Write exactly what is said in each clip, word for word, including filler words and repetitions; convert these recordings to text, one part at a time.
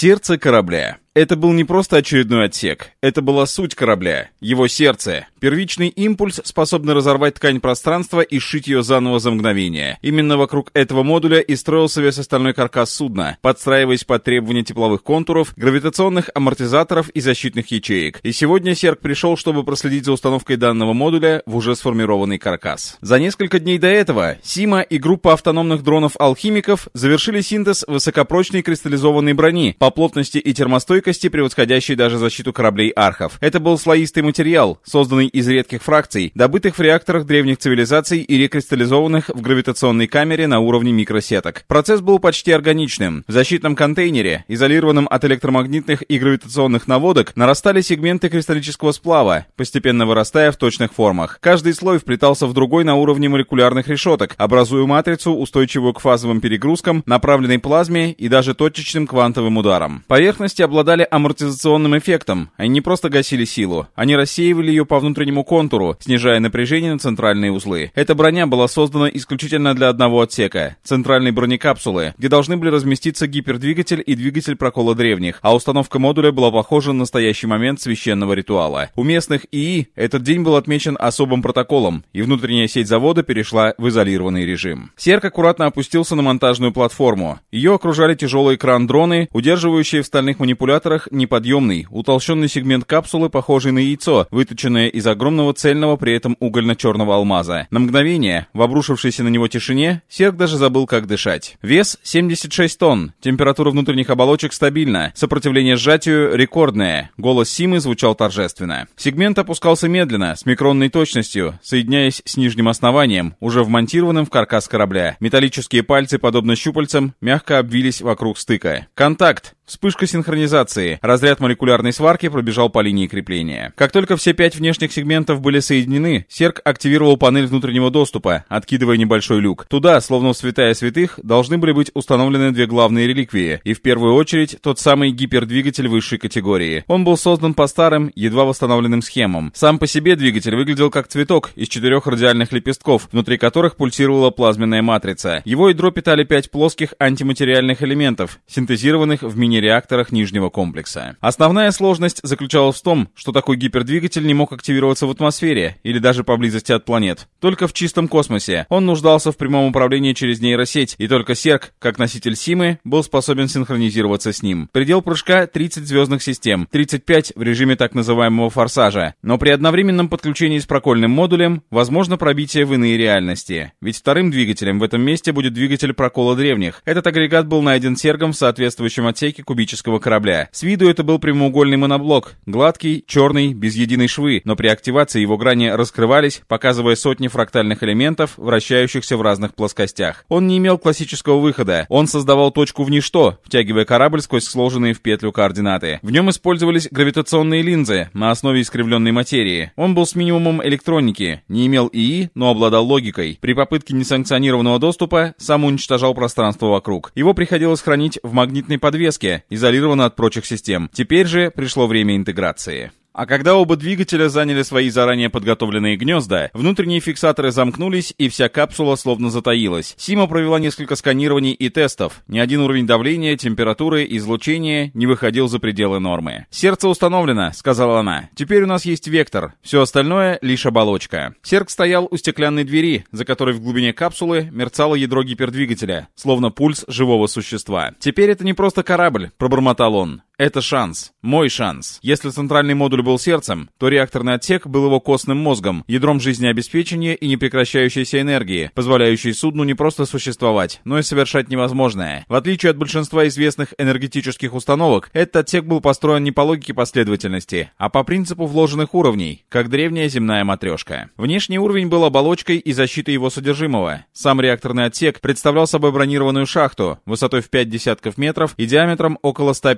Сердце корабля. Это был не просто очередной отсек, это была суть корабля, его сердце. Первичный импульс, способный разорвать ткань пространства и сшить ее заново за мгновение. Именно вокруг этого модуля и строился весь остальной каркас судна, подстраиваясь под требования тепловых контуров, гравитационных амортизаторов и защитных ячеек. И сегодня Серг пришел, чтобы проследить за установкой данного модуля в уже сформированный каркас. За несколько дней до этого Сима и группа автономных дронов-алхимиков завершили синтез высокопрочной кристаллизованной брони, по плотности и термостойкости превосходящей даже защиту кораблей архов. Это был слоистый материал, созданный из редких фракций, добытых в реакторах древних цивилизаций и рекристаллизованных в гравитационной камере на уровне микросеток. Процесс был почти органичным. В защитном контейнере, изолированном от электромагнитных и гравитационных наводок, нарастали сегменты кристаллического сплава, постепенно вырастая в точных формах. Каждый слой вплетался в другой на уровне молекулярных решеток, образуя матрицу, устойчивую к фазовым перегрузкам, направленной плазме и даже точечным квантовым ударам. Поверхности обладали амортизационным эффектом. Они не просто гасили силу, они рассеивали ее по внутреннему контуру, снижая напряжение на центральные узлы. Эта броня была создана исключительно для одного отсека — центральной бронекапсулы, где должны были разместиться гипердвигатель и двигатель прокола древних, а установка модуля была похожа на настоящий момент священного ритуала. У местных ИИ этот день был отмечен особым протоколом, и внутренняя сеть завода перешла в изолированный режим. Серг аккуратно опустился на монтажную платформу. Ее окружали тяжелые кран-дроны, удерживающие в стальных манипуляторах неподъемный, утолщенный сегмент капсулы, похожий на яйцо, выточенное из огромного цельного при этом угольно-черного алмаза. На мгновение, в обрушившейся на него тишине, Серг даже забыл, как дышать. Вес семьдесят шесть тонн, температура внутренних оболочек стабильна, сопротивление сжатию рекордное. Голос Симы звучал торжественно. Сегмент опускался медленно, с микронной точностью, соединяясь с нижним основанием, уже вмонтированным в каркас корабля. Металлические пальцы, подобно щупальцам, мягко обвились вокруг стыка. Контакт! Вспышка синхронизации. Разряд молекулярной сварки пробежал по линии крепления. Как только все пять внешних сегментов были соединены, Серг активировал панель внутреннего доступа, откидывая небольшой люк. Туда, словно в святая святых, должны были быть установлены две главные реликвии, и в первую очередь тот самый гипердвигатель высшей категории. Он был создан по старым, едва восстановленным схемам. Сам по себе двигатель выглядел как цветок из четырех радиальных лепестков, внутри которых пульсировала плазменная матрица. Его ядро питали пять плоских антиматериальных элементов, синтезированных в мини реакторах нижнего комплекса. Основная сложность заключалась в том, что такой гипердвигатель не мог активироваться в атмосфере или даже поблизости от планет. Только в чистом космосе. Он нуждался в прямом управлении через нейросеть, и только Серг, как носитель Симы, был способен синхронизироваться с ним. Предел прыжка — тридцать звездных систем, тридцать пять в режиме так называемого форсажа. Но при одновременном подключении с прокольным модулем возможно пробитие в иные реальности. Ведь вторым двигателем в этом месте будет двигатель прокола древних. Этот агрегат был найден Сергом в соответствующем отсеке кубического корабля. С виду это был прямоугольный моноблок, гладкий, черный, без единой швы, но при активации его грани раскрывались, показывая сотни фрактальных элементов, вращающихся в разных плоскостях. Он не имел классического выхода, он создавал точку в ничто, втягивая корабль сквозь сложенные в петлю координаты. В нем использовались гравитационные линзы на основе искривленной материи. Он был с минимумом электроники, не имел ИИ, но обладал логикой. При попытке несанкционированного доступа сам уничтожал пространство вокруг. Его приходилось хранить в магнитной подвеске, изолировано от прочих систем. Теперь же пришло время интеграции. А когда оба двигателя заняли свои заранее подготовленные гнезда, внутренние фиксаторы замкнулись, и вся капсула словно затаилась. Сима провела несколько сканирований и тестов. Ни один уровень давления, температуры, излучения не выходил за пределы нормы. «Сердце установлено», — сказала она. «Теперь у нас есть вектор. Все остальное — лишь оболочка». Серг стоял у стеклянной двери, за которой в глубине капсулы мерцало ядро гипердвигателя, словно пульс живого существа. «Теперь это не просто корабль», — пробормотал он. Это шанс. Мой шанс. Если центральный модуль был сердцем, то реакторный отсек был его костным мозгом, ядром жизнеобеспечения и непрекращающейся энергии, позволяющей судну не просто существовать, но и совершать невозможное. В отличие от большинства известных энергетических установок, этот отсек был построен не по логике последовательности, а по принципу вложенных уровней, как древняя земная матрешка. Внешний уровень был оболочкой и защитой его содержимого. Сам реакторный отсек представлял собой бронированную шахту, высотой в пять десятков метров и диаметром около ста пятидесяти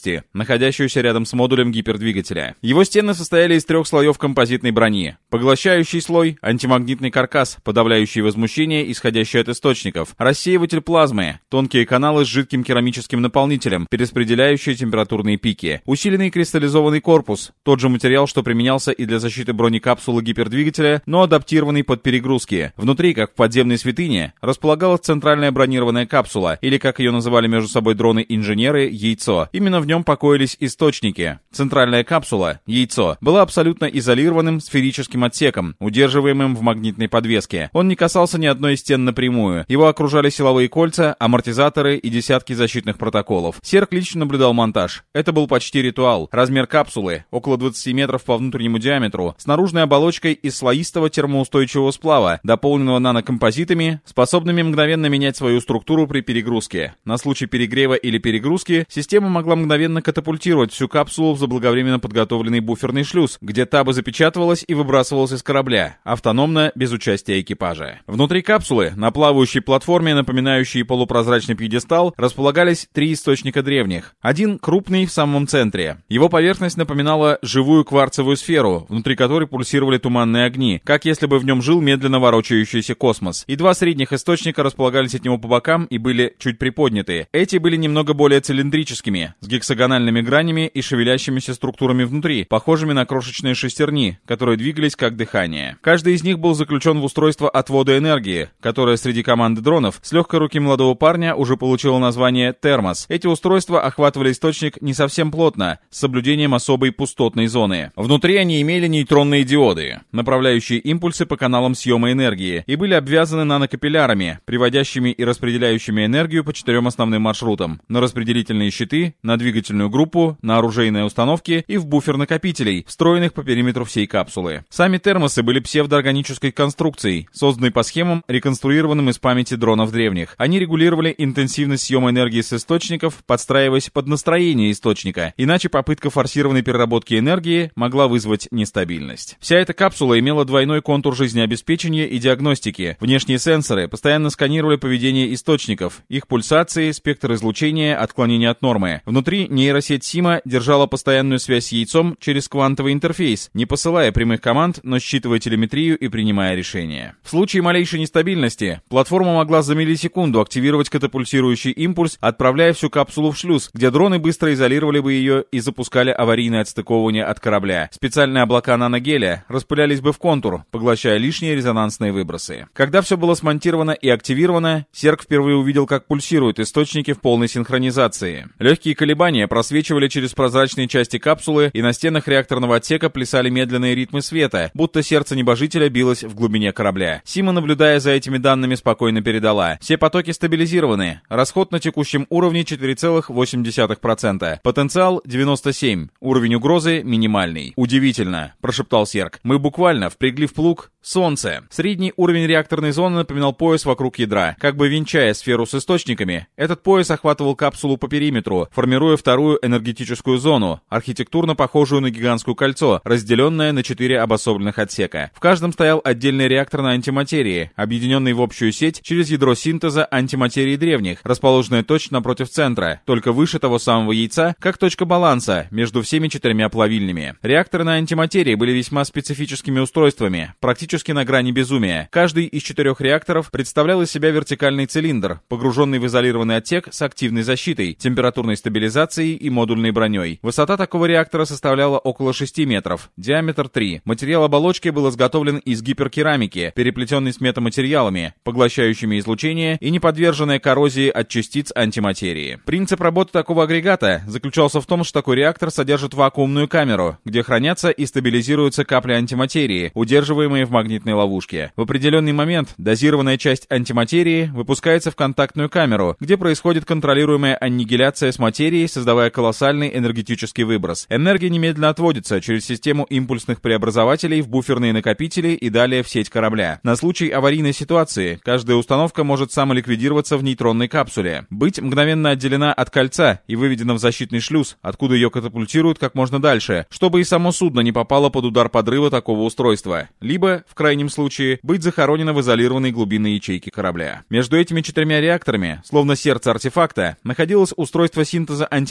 области, находящуюся рядом с модулем гипердвигателя. Его стены состояли из трех слоев композитной брони. Поглощающий слой, антимагнитный каркас, подавляющий возмущение, исходящее от источников, рассеиватель плазмы, тонкие каналы с жидким керамическим наполнителем, перераспределяющие температурные пики, усиленный кристаллизованный корпус, тот же материал, что применялся и для защиты бронекапсулы гипердвигателя, но адаптированный под перегрузки. Внутри, как в подземной святыне, располагалась центральная бронированная капсула, или, как ее называли между собой дроны-инженеры, яйцо. Именно в нем покоились источники. Центральная капсула, яйцо, была абсолютно изолированным сферическим отсеком, удерживаемым в магнитной подвеске. Он не касался ни одной из стен напрямую. Его окружали силовые кольца, амортизаторы и десятки защитных протоколов. Серк лично наблюдал монтаж. Это был почти ритуал. Размер капсулы — около двадцати метров по внутреннему диаметру, с наружной оболочкой из слоистого термоустойчивого сплава, дополненного нанокомпозитами, способными мгновенно менять свою структуру при перегрузке. На случай перегрева или перегрузки система могла мгновенно катапультировать всю капсулу в заблаговременно подготовленный буферный шлюз, где та бы запечатывалась и выбрасывалась из корабля, автономно, без участия экипажа. Внутри капсулы, на плавающей платформе, напоминающей полупрозрачный пьедестал, располагались три источника древних. Один крупный в самом центре. Его поверхность напоминала живую кварцевую сферу, внутри которой пульсировали туманные огни, как если бы в нем жил медленно ворочающийся космос. И два средних источника располагались от него по бокам и были чуть приподняты. Эти были немного более цилиндрическими, с гексагональными гранями и шевелящимися структурами внутри, похожими на крошечные шестерни, которые двигались как дыхание. Каждый из них был заключен в устройство отвода энергии, которое среди команды дронов с легкой руки молодого парня уже получило название «Термос». Эти устройства охватывали источник не совсем плотно, с соблюдением особой пустотной зоны. Внутри они имели нейтронные диоды, направляющие импульсы по каналам съема энергии, и были обвязаны нанокапиллярами, приводящими и распределяющими энергию по четырем основным маршрутам: на распределительные щиты, на двигательную группу, на оружейные установки и в буфер накопителей, встроенных по периметру всей капсулы. Сами термосы были псевдоорганической конструкцией, созданной по схемам, реконструированным из памяти дронов древних. Они регулировали интенсивность съема энергии с источников, подстраиваясь под настроение источника, иначе попытка форсированной переработки энергии могла вызвать нестабильность. Вся эта капсула имела двойной контур жизнеобеспечения и диагностики. Внешние сенсоры постоянно сканировали поведение источников, их пульсации, спектр излучения, отклонения от нормы. Внутри нейросеть Сима держала постоянную связь с яйцом через квантовый интерфейс, не посылая прямых команд, но считывая телеметрию и принимая решения. В случае малейшей нестабильности платформа могла за миллисекунду активировать катапультирующий импульс, отправляя всю капсулу в шлюз, где дроны быстро изолировали бы ее и запускали аварийное отстыковывание от корабля. Специальные облака наногеля распылялись бы в контур, поглощая лишние резонансные выбросы. Когда все было смонтировано и активировано, Серк впервые увидел, как пульсируют источники в полной синхронизации. Легкие колебания просвечивали через прозрачные части капсулы, и на стенах реакторного отсека плясали медленные ритмы света, будто сердце небожителя билось в глубине корабля. Сима, наблюдая за этими данными, спокойно передала: все потоки стабилизированы, расход на текущем уровне четыре целых восемь десятых процента, потенциал девяносто семь, уровень угрозы минимальный. Удивительно, прошептал Серк. Мы буквально впрягли в плуг Солнце. Средний уровень реакторной зоны напоминал пояс вокруг ядра. Как бы венчая сферу с источниками, этот пояс охватывал капсулу по периметру, формируя вторую энергетическую зону, архитектурно похожую на гигантское кольцо, разделенное на четыре обособленных отсека. В каждом стоял отдельный реактор на антиматерии, объединенный в общую сеть через ядро синтеза антиматерии древних, расположенное точно напротив центра, только выше того самого яйца, как точка баланса между всеми четырьмя плавильнями. Реакторы на антиматерии были весьма специфическими устройствами, практически на грани безумия. Каждый из четырех реакторов представлял из себя вертикальный цилиндр, погруженный в изолированный отсек с активной защитой, температурной стабилизацией и модульной броней. Высота такого реактора составляла около шести метров, диаметр три. Материал оболочки был изготовлен из гиперкерамики, переплетенный с метаматериалами, поглощающими излучение и не подверженной коррозии от частиц антиматерии. Принцип работы такого агрегата заключался в том, что такой реактор содержит вакуумную камеру, где хранятся и стабилизируются капли антиматерии, удерживаемые в магнитной ловушке. В определенный момент дозированная часть антиматерии выпускается в контактную камеру, где происходит контролируемая аннигиляция с материей, создавая колоссальный энергетический выброс. Энергия немедленно отводится через систему импульсных преобразователей в буферные накопители и далее в сеть корабля. На случай аварийной ситуации каждая установка может самоликвидироваться в нейтронной капсуле, быть мгновенно отделена от кольца и выведена в защитный шлюз, откуда ее катапультируют как можно дальше, чтобы и само судно не попало под удар подрыва такого устройства, либо, в крайнем случае, быть захоронено в изолированной глубинной ячейке корабля. Между этими четырьмя реакторами, словно сердце артефакта, находилось устройство синтеза антиматерии,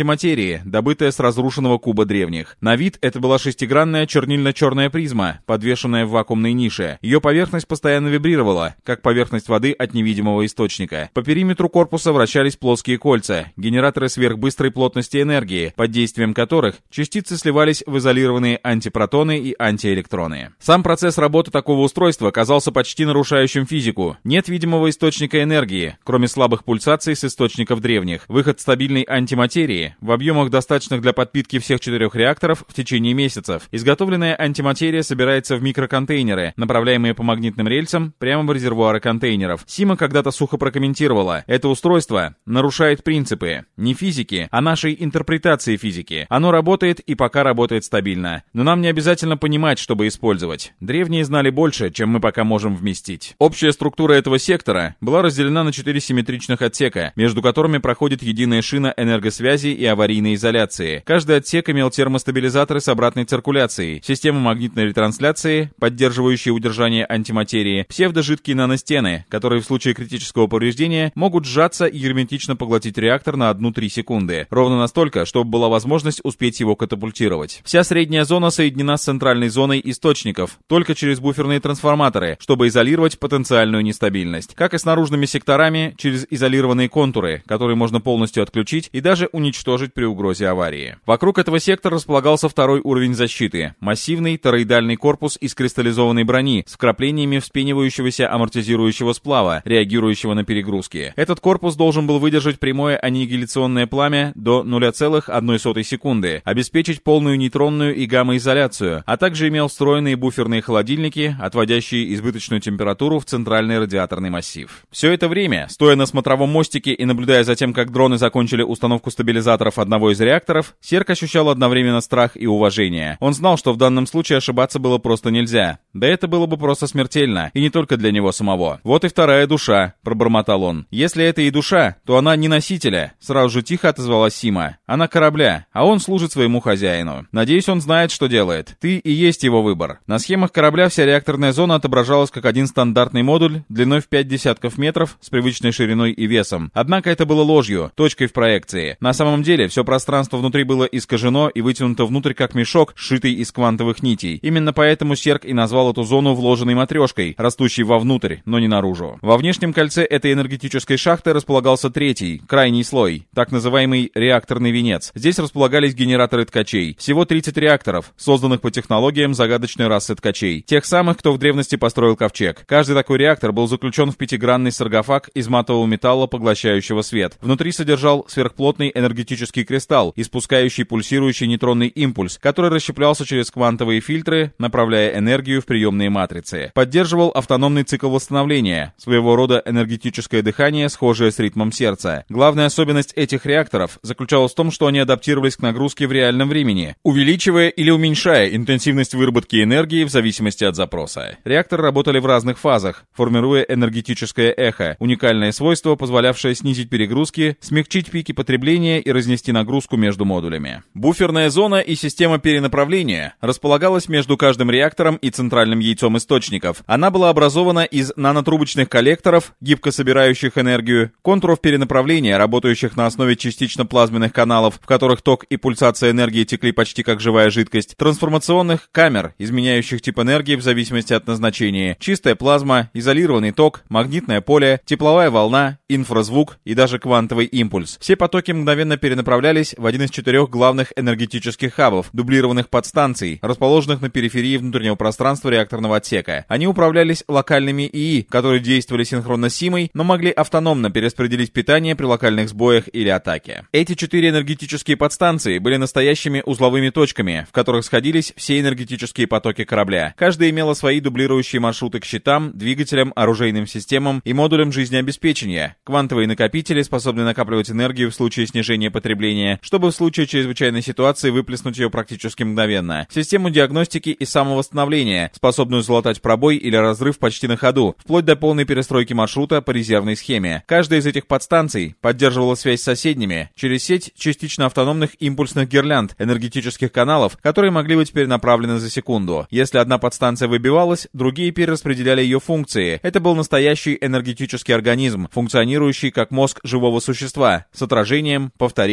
антиматерии, добытая с разрушенного куба древних. На вид это была шестигранная чернильно-черная призма, подвешенная в вакуумной нише. Ее поверхность постоянно вибрировала, как поверхность воды от невидимого источника. По периметру корпуса вращались плоские кольца, генераторы сверхбыстрой плотности энергии, под действием которых частицы сливались в изолированные антипротоны и антиэлектроны. Сам процесс работы такого устройства казался почти нарушающим физику. Нет видимого источника энергии, кроме слабых пульсаций с источников древних. Выход стабильной антиматерии в объемах, достаточных для подпитки всех четырех реакторов в течение месяцев. Изготовленная антиматерия собирается в микроконтейнеры, направляемые по магнитным рельсам прямо в резервуары контейнеров. Сима когда-то сухо прокомментировала: это устройство нарушает принципы не физики, а нашей интерпретации физики. Оно работает и пока работает стабильно. Но нам не обязательно понимать, чтобы использовать. Древние знали больше, чем мы пока можем вместить. Общая структура этого сектора была разделена на четыре симметричных отсека, между которыми проходит единая шина энергосвязи и аварийной изоляции. Каждый отсек имел термостабилизаторы с обратной циркуляцией, систему магнитной ретрансляции, поддерживающие удержание антиматерии, псевдожидкие наностены, которые в случае критического повреждения могут сжаться и герметично поглотить реактор на одну-три секунды, ровно настолько, чтобы была возможность успеть его катапультировать. Вся средняя зона соединена с центральной зоной источников, только через буферные трансформаторы, чтобы изолировать потенциальную нестабильность, как и с наружными секторами через изолированные контуры, которые можно полностью отключить и даже уничтожить при угрозе аварии. Вокруг этого сектора располагался второй уровень защиты — массивный тороидальный корпус из кристаллизованной брони с вкраплениями вспенивающегося амортизирующего сплава, реагирующего на перегрузки. Этот корпус должен был выдержать прямое аннигиляционное пламя до ноль целых одна сотая секунды, обеспечить полную нейтронную и гамма-изоляцию, а также имел встроенные буферные холодильники, отводящие избыточную температуру в центральный радиаторный массив. Все это время, стоя на смотровом мостике и наблюдая за тем, как дроны закончили установку стабилизаторов одного из реакторов, Серк ощущал одновременно страх и уважение. Он знал, что в данном случае ошибаться было просто нельзя. Да это было бы просто смертельно, и не только для него самого. «Вот и вторая душа», — пробормотал он. «Если это и душа, то она не носителя», — сразу же тихо отозвалась Сима. «Она корабля, а он служит своему хозяину. Надеюсь, он знает, что делает. Ты и есть его выбор». На схемах корабля вся реакторная зона отображалась как один стандартный модуль длиной в пять десятков метров с привычной шириной и весом. Однако это было ложью, точкой в проекции. На самом деле, все пространство внутри было искажено и вытянуто внутрь как мешок, сшитый из квантовых нитей. Именно поэтому Серк и назвал эту зону вложенной матрешкой, растущей вовнутрь, но не наружу. Во внешнем кольце этой энергетической шахты располагался третий, крайний слой, так называемый реакторный венец. Здесь располагались генераторы ткачей. Всего тридцать реакторов, созданных по технологиям загадочной расы ткачей. Тех самых, кто в древности построил ковчег. Каждый такой реактор был заключен в пятигранный саркофаг из матового металла, поглощающего свет. Внутри содержал сверхплотный энергетический кристалл, испускающий пульсирующий нейтронный импульс, который расщеплялся через квантовые фильтры, направляя энергию в приемные матрицы. Поддерживал автономный цикл восстановления, своего рода энергетическое дыхание, схожее с ритмом сердца. Главная особенность этих реакторов заключалась в том, что они адаптировались к нагрузке в реальном времени, увеличивая или уменьшая интенсивность выработки энергии в зависимости от запроса. Реакторы работали в разных фазах, формируя энергетическое эхо, уникальное свойство, позволявшее снизить перегрузки, смягчить пики потребления и разнести нагрузку между модулями. Буферная зона и система перенаправления располагалась между каждым реактором и центральным яйцом источников. Она была образована из нанотрубочных коллекторов, гибко собирающих энергию, контуров перенаправления, работающих на основе частично-плазменных каналов, в которых ток и пульсация энергии текли почти как живая жидкость, трансформационных камер, изменяющих тип энергии в зависимости от назначения, чистая плазма, изолированный ток, магнитное поле, тепловая волна, инфразвук и даже квантовый импульс. Все потоки мгновенно перенаправлялись в один из четырех главных энергетических хабов, дублированных подстанций, расположенных на периферии внутреннего пространства реакторного отсека. Они управлялись локальными ИИ, которые действовали синхронно с Симой, но могли автономно перераспределить питание при локальных сбоях или атаке. Эти четыре энергетические подстанции были настоящими узловыми точками, в которых сходились все энергетические потоки корабля. Каждая имела свои дублирующие маршруты к щитам, двигателям, оружейным системам и модулям жизнеобеспечения. Квантовые накопители способны накапливать энергию в случае снижения потребления, чтобы в случае чрезвычайной ситуации выплеснуть ее практически мгновенно. Систему диагностики и самовосстановления, способную залатать пробой или разрыв почти на ходу, вплоть до полной перестройки маршрута по резервной схеме. Каждая из этих подстанций поддерживала связь с соседними через сеть частично автономных импульсных гирлянд, энергетических каналов, которые могли быть перенаправлены за секунду. Если одна подстанция выбивалась, другие перераспределяли ее функции. Это был настоящий энергетический организм, функционирующий как мозг живого существа, с отражением, повторением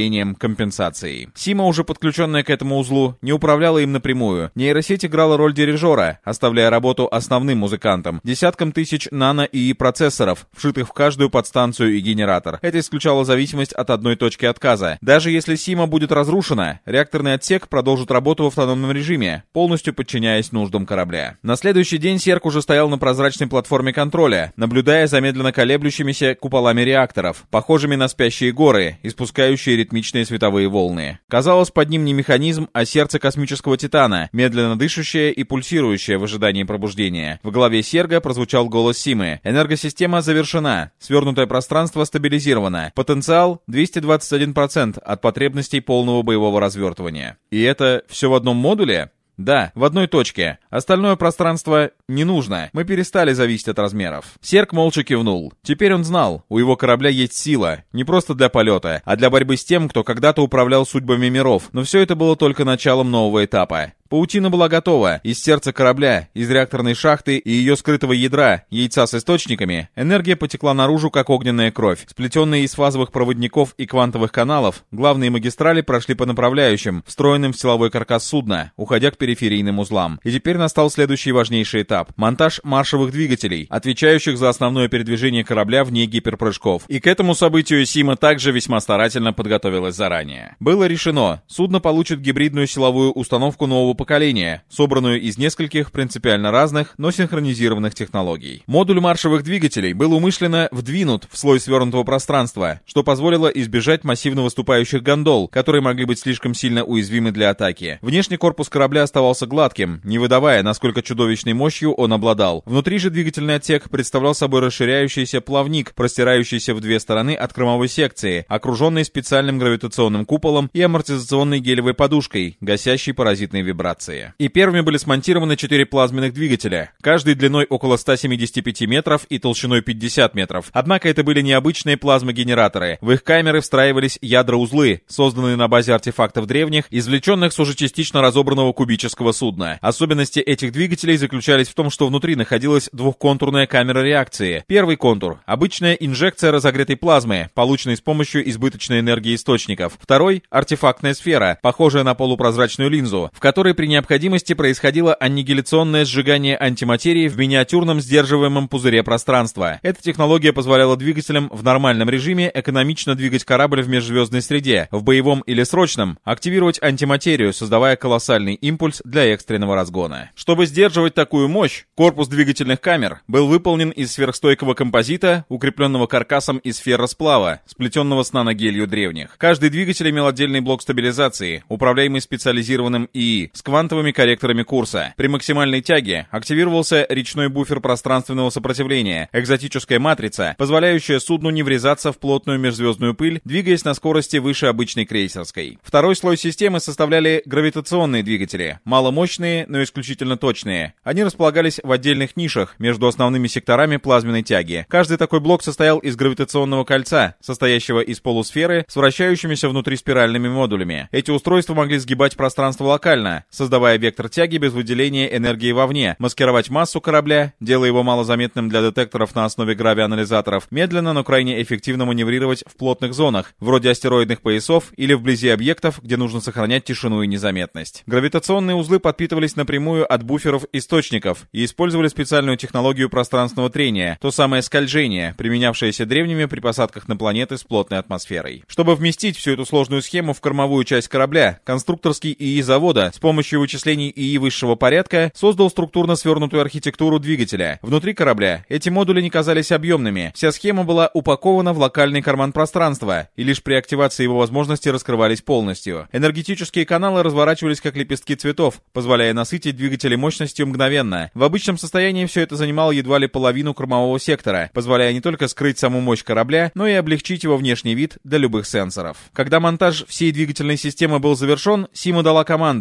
усилением, компенсацией. Сима, уже подключенная к этому узлу, не управляла им напрямую. Нейросеть играла роль дирижера, оставляя работу основным музыкантам, десяткам тысяч нано-ИИ процессоров, вшитых в каждую подстанцию и генератор. Это исключало зависимость от одной точки отказа. Даже если Сима будет разрушена, реакторный отсек продолжит работу в автономном режиме, полностью подчиняясь нуждам корабля. На следующий день Серк уже стоял на прозрачной платформе контроля, наблюдая за медленно колеблющимися куполами реакторов, похожими на спящие горы, испускающие ритмичные световые волны. Казалось, под ним не механизм, а сердце космического титана, медленно дышащее и пульсирующее в ожидании пробуждения. В голове Серга прозвучал голос Симы. Энергосистема завершена, свернутое пространство стабилизировано, потенциал двести двадцать один процент от потребностей полного боевого развертывания. И это все в одном модуле? Да, в одной точке. Остальное пространство не нужно. Мы перестали зависеть от размеров. Серк молча кивнул. Теперь он знал, у его корабля есть сила. Не просто для полета, а для борьбы с тем, кто когда-то управлял судьбами миров. Но все это было только началом нового этапа. Паутина была готова. Из сердца корабля, из реакторной шахты и ее скрытого ядра, яйца с источниками, энергия потекла наружу, как огненная кровь. Сплетенные из фазовых проводников и квантовых каналов, главные магистрали прошли по направляющим, встроенным в силовой каркас судна, уходя к периферийным узлам. И теперь настал следующий важнейший этап — монтаж маршевых двигателей, отвечающих за основное передвижение корабля вне гиперпрыжков. И к этому событию Сима также весьма старательно подготовилась заранее. Было решено, судно получит гибридную силовую установку нового поколения, собранную из нескольких принципиально разных, но синхронизированных технологий. Модуль маршевых двигателей был умышленно вдвинут в слой свернутого пространства, что позволило избежать массивно выступающих гондол, которые могли быть слишком сильно уязвимы для атаки. Внешний корпус корабля оставался гладким, не выдавая, насколько чудовищной мощью он обладал. Внутри же двигательный отсек представлял собой расширяющийся плавник, простирающийся в две стороны от кормовой секции, окруженный специальным гравитационным куполом и амортизационной гелевой подушкой, гасящей паразитные вибрации. И первыми были смонтированы четыре плазменных двигателя, каждый длиной около ста семидесяти пяти метров и толщиной пятьдесят метров. Однако это были необычные плазмогенераторы. В их камеры встраивались ядра-узлы, созданные на базе артефактов древних, извлеченных с уже частично разобранного кубического судна. Особенности этих двигателей заключались в том, что внутри находилась двухконтурная камера реакции. Первый контур — обычная инжекция разогретой плазмы, полученной с помощью избыточной энергии источников. Второй — артефактная сфера, похожая на полупрозрачную линзу, в которой при необходимости происходило аннигиляционное сжигание антиматерии в миниатюрном сдерживаемом пузыре пространства. Эта технология позволяла двигателям в нормальном режиме экономично двигать корабль в межзвездной среде, в боевом или срочном активировать антиматерию, создавая колоссальный импульс для экстренного разгона. Чтобы сдерживать такую мощь, корпус двигательных камер был выполнен из сверхстойкого композита, укрепленного каркасом из ферросплава, сплетенного с наногелью древних. Каждый двигатель имел отдельный блок стабилизации, управляемый специализированным ИИ, с квантовыми корректорами курса. При максимальной тяге активировался речной буфер пространственного сопротивления, экзотическая матрица, позволяющая судну не врезаться в плотную межзвездную пыль, двигаясь на скорости выше обычной крейсерской. Второй слой системы составляли гравитационные двигатели, маломощные, но исключительно точные. Они располагались в отдельных нишах между основными секторами плазменной тяги. Каждый такой блок состоял из гравитационного кольца, состоящего из полусферы с вращающимися внутри спиральными модулями. Эти устройства могли сгибать пространство локально, создавая вектор тяги без выделения энергии вовне, маскировать массу корабля, делая его малозаметным для детекторов на основе гравианализаторов, медленно, но крайне эффективно маневрировать в плотных зонах, вроде астероидных поясов или вблизи объектов, где нужно сохранять тишину и незаметность. Гравитационные узлы подпитывались напрямую от буферов источников и использовали специальную технологию пространственного трения, то самое скольжение, применявшееся древними при посадках на планеты с плотной атмосферой. Чтобы вместить всю эту сложную схему в кормовую часть корабля, конструкторский ИИ завода с помощью вычислений ИИ высшего порядка создал структурно свернутую архитектуру двигателя. Внутри корабля эти модули не казались объемными. Вся схема была упакована в локальный карман пространства, и лишь при активации его возможности раскрывались полностью. Энергетические каналы разворачивались как лепестки цветов, позволяя насытить двигатели мощностью мгновенно. В обычном состоянии все это занимало едва ли половину кормового сектора, позволяя не только скрыть саму мощь корабля, но и облегчить его внешний вид для любых сенсоров. Когда монтаж всей двигательной системы был завершен, Сима дала команду. Сначала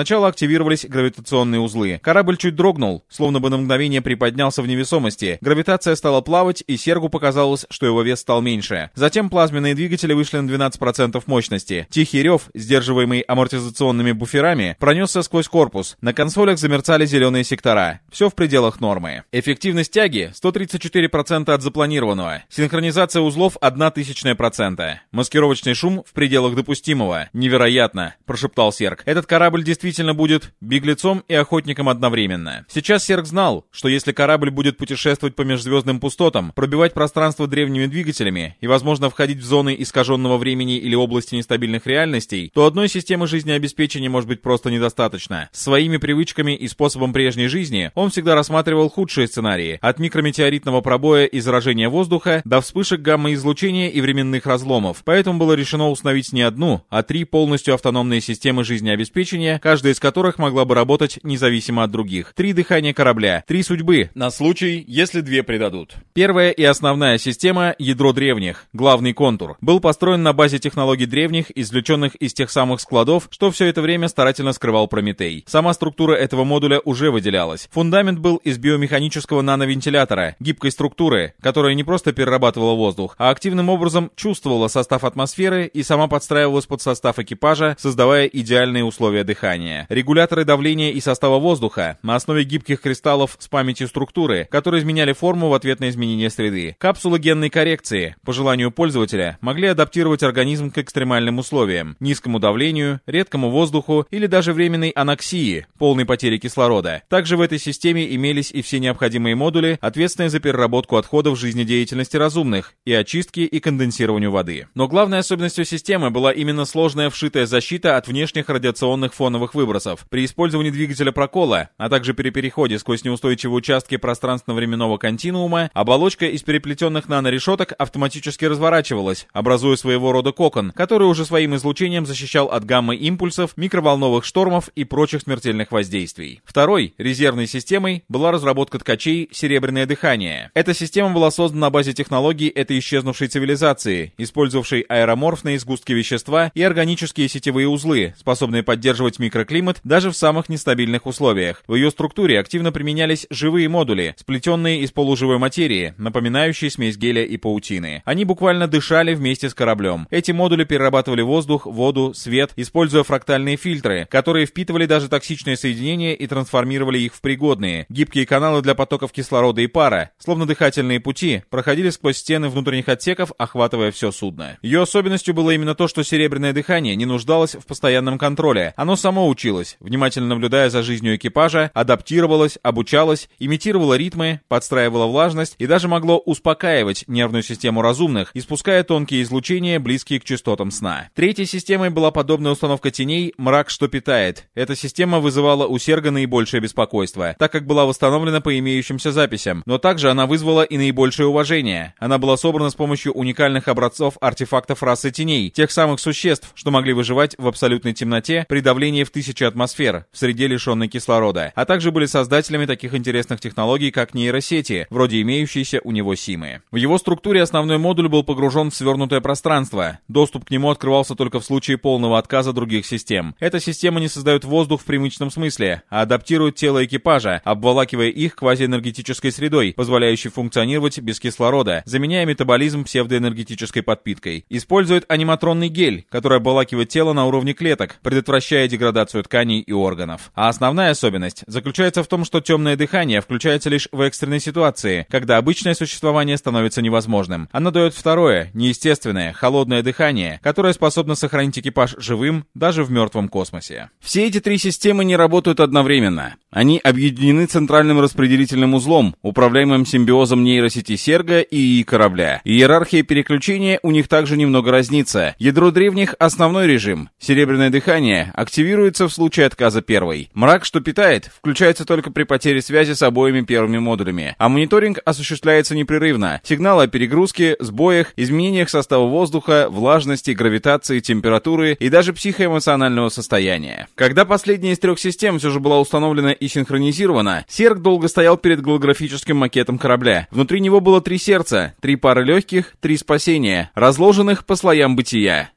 Сначала активировались гравитационные узлы. Корабль чуть дрогнул, словно бы на мгновение приподнялся в невесомости. Гравитация стала плавать, и Сергу показалось, что его вес стал меньше. Затем плазменные двигатели вышли на двенадцать процентов мощности. Тихий рев, сдерживаемый амортизационными буферами, пронесся сквозь корпус. На консолях замерцали зеленые сектора. Все в пределах нормы. Эффективность тяги сто тридцать четыре процента от запланированного. Синхронизация узлов одна тысячная процента. Маскировочный шум в пределах допустимого. Невероятно, прошептал Серг. Этот корабль действительно будет беглецом и охотником одновременно. Сейчас Серг знал, что если корабль будет путешествовать по межзвездным пустотам, пробивать пространство древними двигателями и, возможно, входить в зоны искаженного времени или области нестабильных реальностей, то одной системы жизнеобеспечения может быть просто недостаточно. С своими привычками и способом прежней жизни он всегда рассматривал худшие сценарии, от микрометеоритного пробоя и заражения воздуха до вспышек гамма-излучения и временных разломов. Поэтому было решено установить не одну, а три полностью автономные системы жизнеобеспечения, каждая из которых могла бы работать независимо от других. Три дыхания корабля, три судьбы, на случай, если две предадут. Первая и основная система — ядро древних, главный контур, был построен на базе технологий древних, извлеченных из тех самых складов, что все это время старательно скрывал Прометей. Сама структура этого модуля уже выделялась. Фундамент был из биомеханического нановентилятора, гибкой структуры, которая не просто перерабатывала воздух, а активным образом чувствовала состав атмосферы и сама подстраивалась под состав экипажа, создавая идеальные условия дыхания. Регуляторы давления и состава воздуха на основе гибких кристаллов с памятью структуры, которые изменяли форму в ответ на изменение среды. Капсулы генной коррекции, по желанию пользователя, могли адаптировать организм к экстремальным условиям, низкому давлению, редкому воздуху или даже временной аноксии, полной потери кислорода. Также в этой системе имелись и все необходимые модули, ответственные за переработку отходов жизнедеятельности разумных и очистки и конденсированию воды. Но главной особенностью системы была именно сложная вшитая защита от внешних радиационных фоновых выбросов. При использовании двигателя прокола, а также при переходе сквозь неустойчивые участки пространственно-временного континуума, оболочка из переплетенных нанорешеток автоматически разворачивалась, образуя своего рода кокон, который уже своим излучением защищал от гамма-импульсов, микроволновых штормов и прочих смертельных воздействий. Второй, резервной системой, была разработка ткачей «Серебряное дыхание». Эта система была создана на базе технологий этой исчезнувшей цивилизации, использовавшей аэроморфные сгустки вещества и органические сетевые узлы, способные поддерживать микроклимат даже в самых нестабильных условиях. В ее структуре активно применялись живые модули, сплетенные из полуживой материи, напоминающие смесь геля и паутины. Они буквально дышали вместе с кораблем. Эти модули перерабатывали воздух, воду, свет, используя фрактальные фильтры, которые впитывали даже токсичные соединения и трансформировали их в пригодные. Гибкие каналы для потоков кислорода и пара, словно дыхательные пути, проходили сквозь стены внутренних отсеков, охватывая все судно. Ее особенностью было именно то, что серебряное дыхание не нуждалось в постоянном контроле. Оно само училось, внимательно наблюдая за жизнью экипажа, адаптировалось, обучалось, имитировало ритмы, подстраивало влажность и даже могло успокаивать нервную систему разумных, испуская тонкие излучения, близкие к частотам сна. Третьей системой была подобная установка теней «Мрак, что питает». Эта система вызывала у Серга наибольшее беспокойство, так как была восстановлена по имеющимся записям, но также она вызвала и наибольшее уважение. Она была собрана с помощью уникальных образцов артефактов расы теней, тех самых существ, что могли выживать в абсолютной темноте при давлении в тысячи атмосфер, в среде лишенной кислорода, а также были создателями таких интересных технологий, как нейросети, вроде имеющейся у него Симы. В его структуре основной модуль был погружен в свернутое пространство. Доступ к нему открывался только в случае полного отказа других систем. Эта система не создает воздух в привычном смысле, а адаптирует тело экипажа, обволакивая их квазиэнергетической средой, позволяющей функционировать без кислорода, заменяя метаболизм псевдоэнергетической подпиткой. Использует аниматронный гель, который обволакивает тело на уровне клеток, предотвращая деградацию тканей и органов. А основная особенность заключается в том, что темное дыхание включается лишь в экстренной ситуации, когда обычное существование становится невозможным. Оно дает второе, неестественное, холодное дыхание, которое способно сохранить экипаж живым даже в мертвом космосе. Все эти три системы не работают одновременно. Они объединены центральным распределительным узлом, управляемым симбиозом нейросети Серга и корабля. Иерархия переключения у них также немного разнится. Ядро древних — основной режим. Серебряное дыхание активируется в случае отказа первой. Мрак, что питает, включается только при потере связи с обоими первыми модулями. А мониторинг осуществляется непрерывно. Сигналы о перегрузке, сбоях, изменениях состава воздуха, влажности, гравитации, температуры и даже психоэмоционального состояния. Когда последняя из трех систем все же была установлена и синхронизирована, Серг долго стоял перед голографическим макетом корабля. Внутри него было три сердца, три пары легких, три спасения, разложенных по слоям бытия.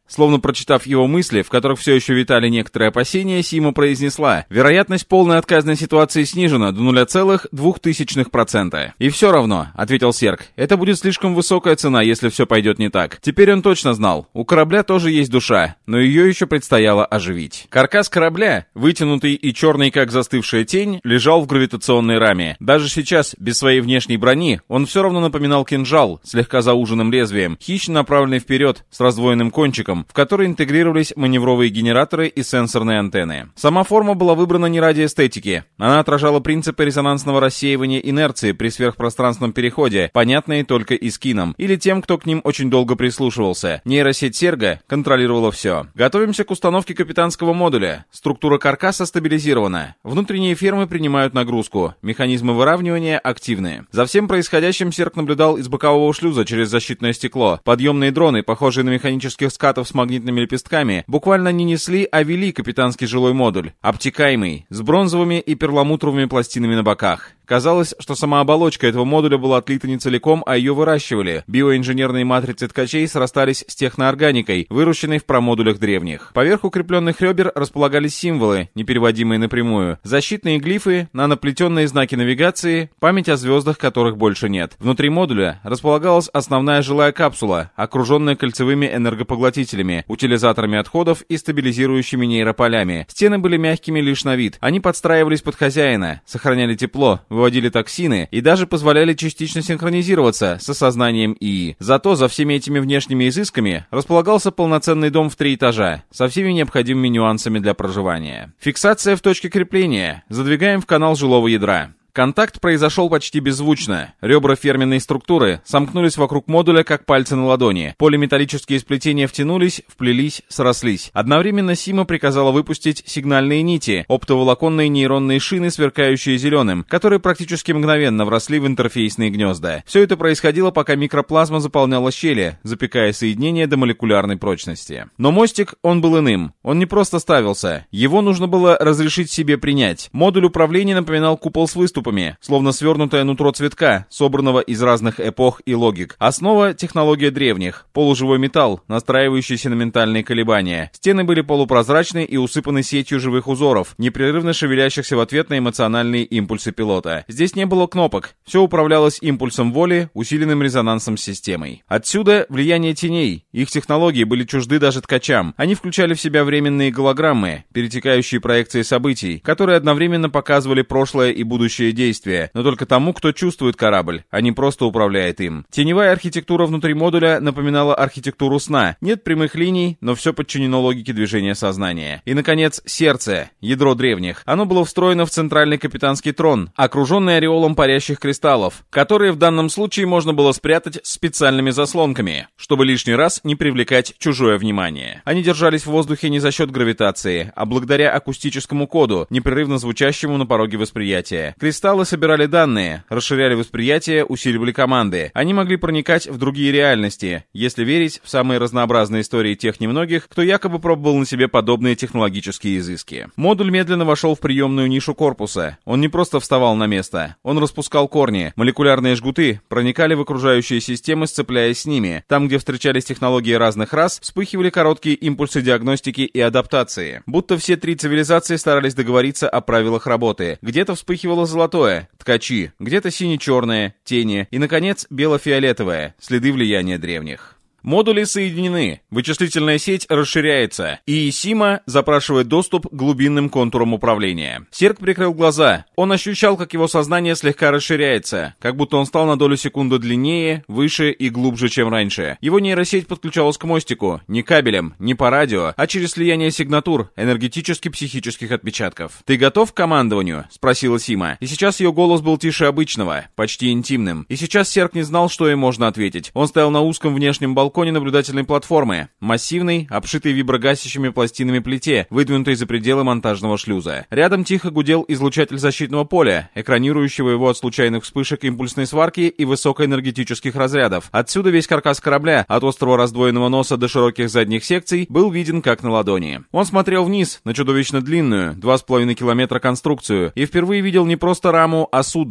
Словно прочитав его мысли, в которых все еще витали некоторые опасения, Сима произнесла: «Вероятность полной отказной ситуации снижена до ноль целых две десятых процента». «И все равно», — ответил Серк, — «это будет слишком высокая цена, если все пойдет не так». Теперь он точно знал, у корабля тоже есть душа, но ее еще предстояло оживить. Каркас корабля, вытянутый и черный как застывшая тень, лежал в гравитационной раме. Даже сейчас, без своей внешней брони, он все равно напоминал кинжал, слегка зауженным лезвием, хищно направленный вперед, с раздвоенным кончиком, в который интегрировались маневровые генераторы и сенсорные антенны. Сама форма была выбрана не ради эстетики. Она отражала принципы резонансного рассеивания инерции при сверхпространственном переходе, понятные только искинам, или тем, кто к ним очень долго прислушивался. Нейросеть Серга контролировала все. Готовимся к установке капитанского модуля. Структура каркаса стабилизирована. Внутренние фермы принимают нагрузку. Механизмы выравнивания активны. За всем происходящим Серг наблюдал из бокового шлюза через защитное стекло. Подъемные дроны, похожие на механических скатов с магнитными лепестками, буквально не несли, а вели капитанский жилой модуль. Обтекаемый, с бронзовыми и перламутровыми пластинами на боках. Казалось, что сама оболочка этого модуля была отлита не целиком, а ее выращивали. Биоинженерные матрицы ткачей срастались с техноорганикой, выращенной в промодулях древних. Поверх укрепленных ребер располагались символы, непереводимые напрямую, защитные глифы, наноплетенные знаки навигации, память о звездах, которых больше нет. Внутри модуля располагалась основная жилая капсула, окруженная кольцевыми энергопоглотителями, утилизаторами отходов и стабилизирующими нейрополями. Стены были мягкими лишь на вид. Они подстраивались под хозяина, сохраняли тепло, выводили токсины и даже позволяли частично синхронизироваться с осознанием ИИ. Зато за всеми этими внешними изысками располагался полноценный дом в три этажа, со всеми необходимыми нюансами для проживания. Фиксация в точке крепления. Задвигаем в канал жилого ядра. Контакт произошел почти беззвучно. Ребра ферменной структуры сомкнулись вокруг модуля, как пальцы на ладони. Полиметаллические сплетения втянулись, вплелись, срослись. Одновременно Сима приказала выпустить сигнальные нити, оптоволоконные нейронные шины, сверкающие зеленым, которые практически мгновенно вросли в интерфейсные гнезда. Все это происходило, пока микроплазма заполняла щели, запекая соединения до молекулярной прочности. Но мостик, он был иным. Он не просто ставился. Его нужно было разрешить себе принять. Модуль управления напоминал купол с выступом, словно свернутое нутро цветка, собранного из разных эпох и логик. Основа — технология древних, полуживой металл, настраивающийся на ментальные колебания. Стены были полупрозрачны и усыпаны сетью живых узоров, непрерывно шевелящихся в ответ на эмоциональные импульсы пилота. Здесь не было кнопок, все управлялось импульсом воли, усиленным резонансом с системой. Отсюда влияние теней. Их технологии были чужды даже ткачам. Они включали в себя временные голограммы, перетекающие проекции событий, которые одновременно показывали прошлое и будущее действия, но только тому, кто чувствует корабль, а не просто управляет им. Теневая архитектура внутри модуля напоминала архитектуру сна. Нет прямых линий, но все подчинено логике движения сознания. И, наконец, сердце, ядро древних. Оно было встроено в центральный капитанский трон, окруженный ореолом парящих кристаллов, которые в данном случае можно было спрятать специальными заслонками, чтобы лишний раз не привлекать чужое внимание. Они держались в воздухе не за счет гравитации, а благодаря акустическому коду, непрерывно звучащему на пороге восприятия. Кристаллы собирали данные, расширяли восприятие, усиливали команды. Они могли проникать в другие реальности, если верить в самые разнообразные истории тех немногих, кто якобы пробовал на себе подобные технологические изыски. Модуль медленно вошел в приемную нишу корпуса. Он не просто вставал на место, он распускал корни. Молекулярные жгуты проникали в окружающие системы, сцепляясь с ними. Там, где встречались технологии разных рас, вспыхивали короткие импульсы диагностики и адаптации. Будто все три цивилизации старались договориться о правилах работы. Где-то вспыхивало золотое, ткачи, где-то сине-черное, тени и, наконец, бело-фиолетовое, следы влияния древних. Модули соединены, вычислительная сеть расширяется, и Сима запрашивает доступ к глубинным контурам управления. Серг прикрыл глаза. Он ощущал, как его сознание слегка расширяется, как будто он стал на долю секунды длиннее, выше и глубже, чем раньше. Его нейросеть подключалась к мостику, не кабелем, не по радио, а через слияние сигнатур, энергетически-психических отпечатков. «Ты готов к командованию?» — спросила Сима. И сейчас ее голос был тише обычного, почти интимным. И сейчас Серг не знал, что ей можно ответить. Он стоял на узком внешнем балконе, балконе наблюдательной платформы, массивной, обшитой виброгасящими пластинами плите, выдвинутой за пределы монтажного шлюза. Рядом тихо гудел излучатель защитного поля, экранирующего его от случайных вспышек импульсной сварки и высокоэнергетических разрядов. Отсюда весь каркас корабля, от острого раздвоенного носа до широких задних секций, был виден как на ладони. Он смотрел вниз, на чудовищно длинную, два с половиной километра конструкцию, и впервые видел не просто раму, а судно.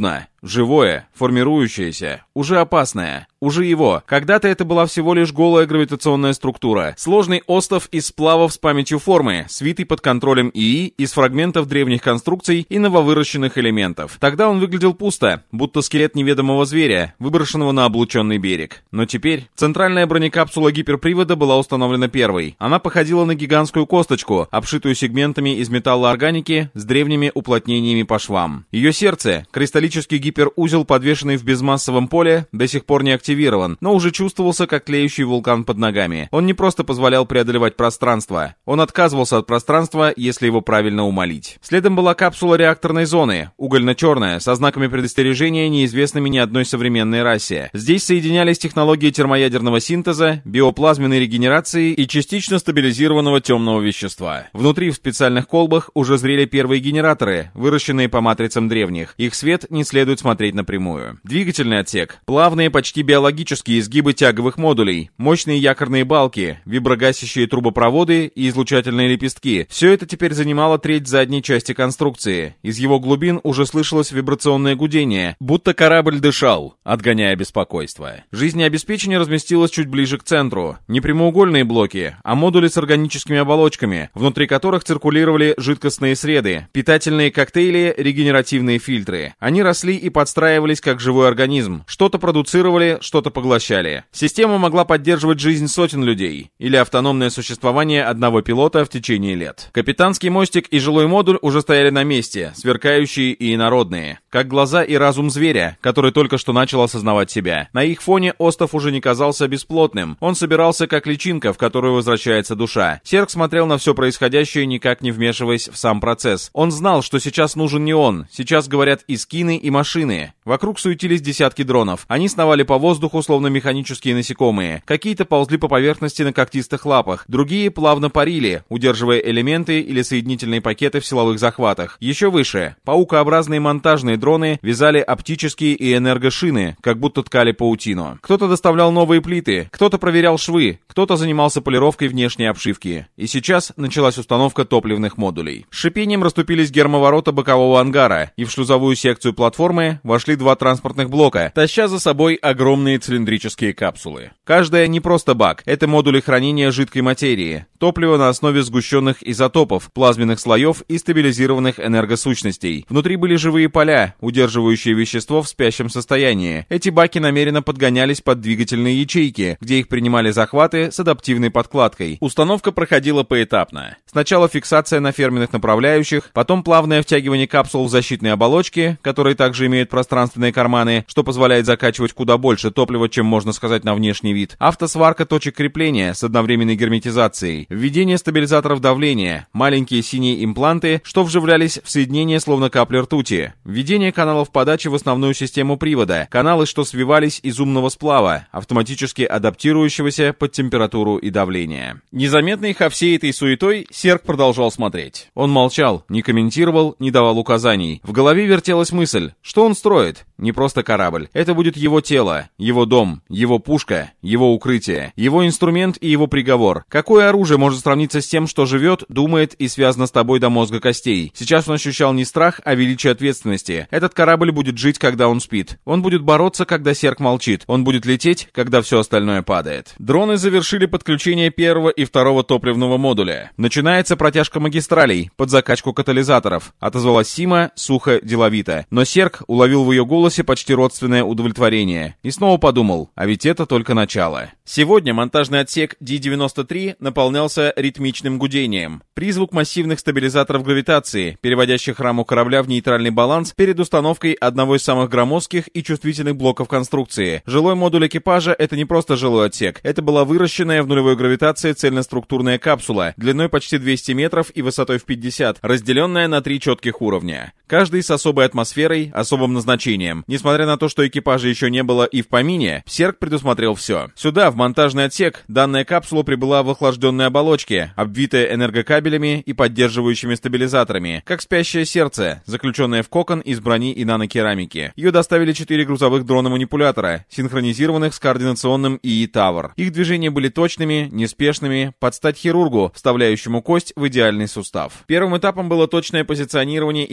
живое, формирующееся, уже опасное, уже его. Когда-то это была всего лишь голая гравитационная структура, сложный остов из сплавов с памятью формы, свитый под контролем ИИ из фрагментов древних конструкций и нововыращенных элементов. Тогда он выглядел пусто, будто скелет неведомого зверя, выброшенного на облученный берег. Но теперь центральная бронекапсула гиперпривода была установлена первой. Она походила на гигантскую косточку, обшитую сегментами из металлоорганики с древними уплотнениями по швам. Ее сердце, кристаллический гиперузел, подвешенный в безмассовом поле, до сих пор не активирован, но уже чувствовался как тлеющий вулкан под ногами. Он не просто позволял преодолевать пространство, он отказывался от пространства, если его правильно умолить. Следом была капсула реакторной зоны, угольно-черная, со знаками предостережения, неизвестными ни одной современной расе. Здесь соединялись технологии термоядерного синтеза, биоплазменной регенерации и частично стабилизированного темного вещества. Внутри в специальных колбах уже зрели первые генераторы, выращенные по матрицам древних. Их свет не следует смотреть напрямую. Двигательный отсек, плавные, почти биологические изгибы тяговых модулей, мощные якорные балки, виброгасящие трубопроводы и излучательные лепестки. Все это теперь занимало треть задней части конструкции. Из его глубин уже слышалось вибрационное гудение, будто корабль дышал, отгоняя беспокойство. Жизнеобеспечение разместилось чуть ближе к центру. Не прямоугольные блоки, а модули с органическими оболочками, внутри которых циркулировали жидкостные среды, питательные коктейли, регенеративные фильтры. Они росли и подстраивались как живой организм. Что-то продуцировали, что-то поглощали. Система могла поддерживать жизнь сотен людей или автономное существование одного пилота в течение лет. Капитанский мостик и жилой модуль уже стояли на месте, сверкающие и инородные, как глаза и разум зверя, который только что начал осознавать себя. На их фоне остов уже не казался бесплотным. Он собирался как личинка, в которую возвращается душа. Серк смотрел на все происходящее, никак не вмешиваясь в сам процесс. Он знал, что сейчас нужен не он. Сейчас говорят и скины, и машины. Вокруг суетились десятки дронов. Они сновали по воздуху, словно механические насекомые. Какие-то ползли по поверхности на когтистых лапах. Другие плавно парили, удерживая элементы или соединительные пакеты в силовых захватах. Еще выше паукообразные монтажные дроны вязали оптические и энергошины, как будто ткали паутину. Кто-то доставлял новые плиты, кто-то проверял швы, кто-то занимался полировкой внешней обшивки. И сейчас началась установка топливных модулей. С шипением расступились гермоворота бокового ангара, и в шлюзовую секцию платформы вошли два транспортных блока, таща за собой огромные цилиндрические капсулы. Каждая не просто бак, это модули хранения жидкой материи, топливо на основе сгущенных изотопов, плазменных слоев и стабилизированных энергосущностей. Внутри были живые поля, удерживающие вещество в спящем состоянии. Эти баки намеренно подгонялись под двигательные ячейки, где их принимали захваты с адаптивной подкладкой. Установка проходила поэтапно. Сначала фиксация на ферменных направляющих, потом плавное втягивание капсул в защитные оболочки, которые также имеют пространственные карманы, что позволяет закачивать куда больше топлива, чем можно сказать на внешний вид. Автосварка точек крепления с одновременной герметизацией, введение стабилизаторов давления, маленькие синие импланты, что вживлялись в соединение словно капли ртути, введение каналов подачи в основную систему привода, каналы, что свивались из умного сплава, автоматически адаптирующегося под температуру и давление. Незаметный ко всей этой суетой, Серк продолжал смотреть. Он молчал, не комментировал, не давал указаний. В голове вертелась мысль, что он строит. Не просто корабль. Это будет его тело, его дом, его пушка, его укрытие, его инструмент и его приговор. Какое оружие может сравниться с тем, что живет, думает и связано с тобой до мозга костей? Сейчас он ощущал не страх, а величие ответственности. Этот корабль будет жить, когда он спит. Он будет бороться, когда Серк молчит. Он будет лететь, когда все остальное падает. Дроны завершили подключение первого и второго топливного модуля. Начинается протяжка магистралей под закачку катализаторов. Отозвалась Сима сухо, деловито. Но Серк уловил в ее голосе почти родственное удовлетворение. И снова подумал, а ведь это только начало. Сегодня монтажный отсек Ди девяносто три наполнялся ритмичным гудением. Призвук массивных стабилизаторов гравитации, переводящих раму корабля в нейтральный баланс перед установкой одного из самых громоздких и чувствительных блоков конструкции. Жилой модуль экипажа — это не просто жилой отсек. Это была выращенная в нулевой гравитации цельноструктурная капсула, длиной почти двести метров и высотой в пятьдесят, разделенная на три четких уровня. Каждый с особой атмосферой, особым назначением. Несмотря на то, что экипажа еще не было и в помине, Серк предусмотрел все. Сюда, в монтажный отсек, данная капсула прибыла в охлажденной оболочке, обвитая энергокабелями и поддерживающими стабилизаторами, как спящее сердце, заключенное в кокон из брони и нанокерамики. Ее доставили четыре грузовых дрона-манипулятора, синхронизированных с координационным ИИ Тавр. Их движения были точными, неспешными, под стать хирургу, вставляющему кость в идеальный сустав. Первым этапом было точное позиционирование и выравнивание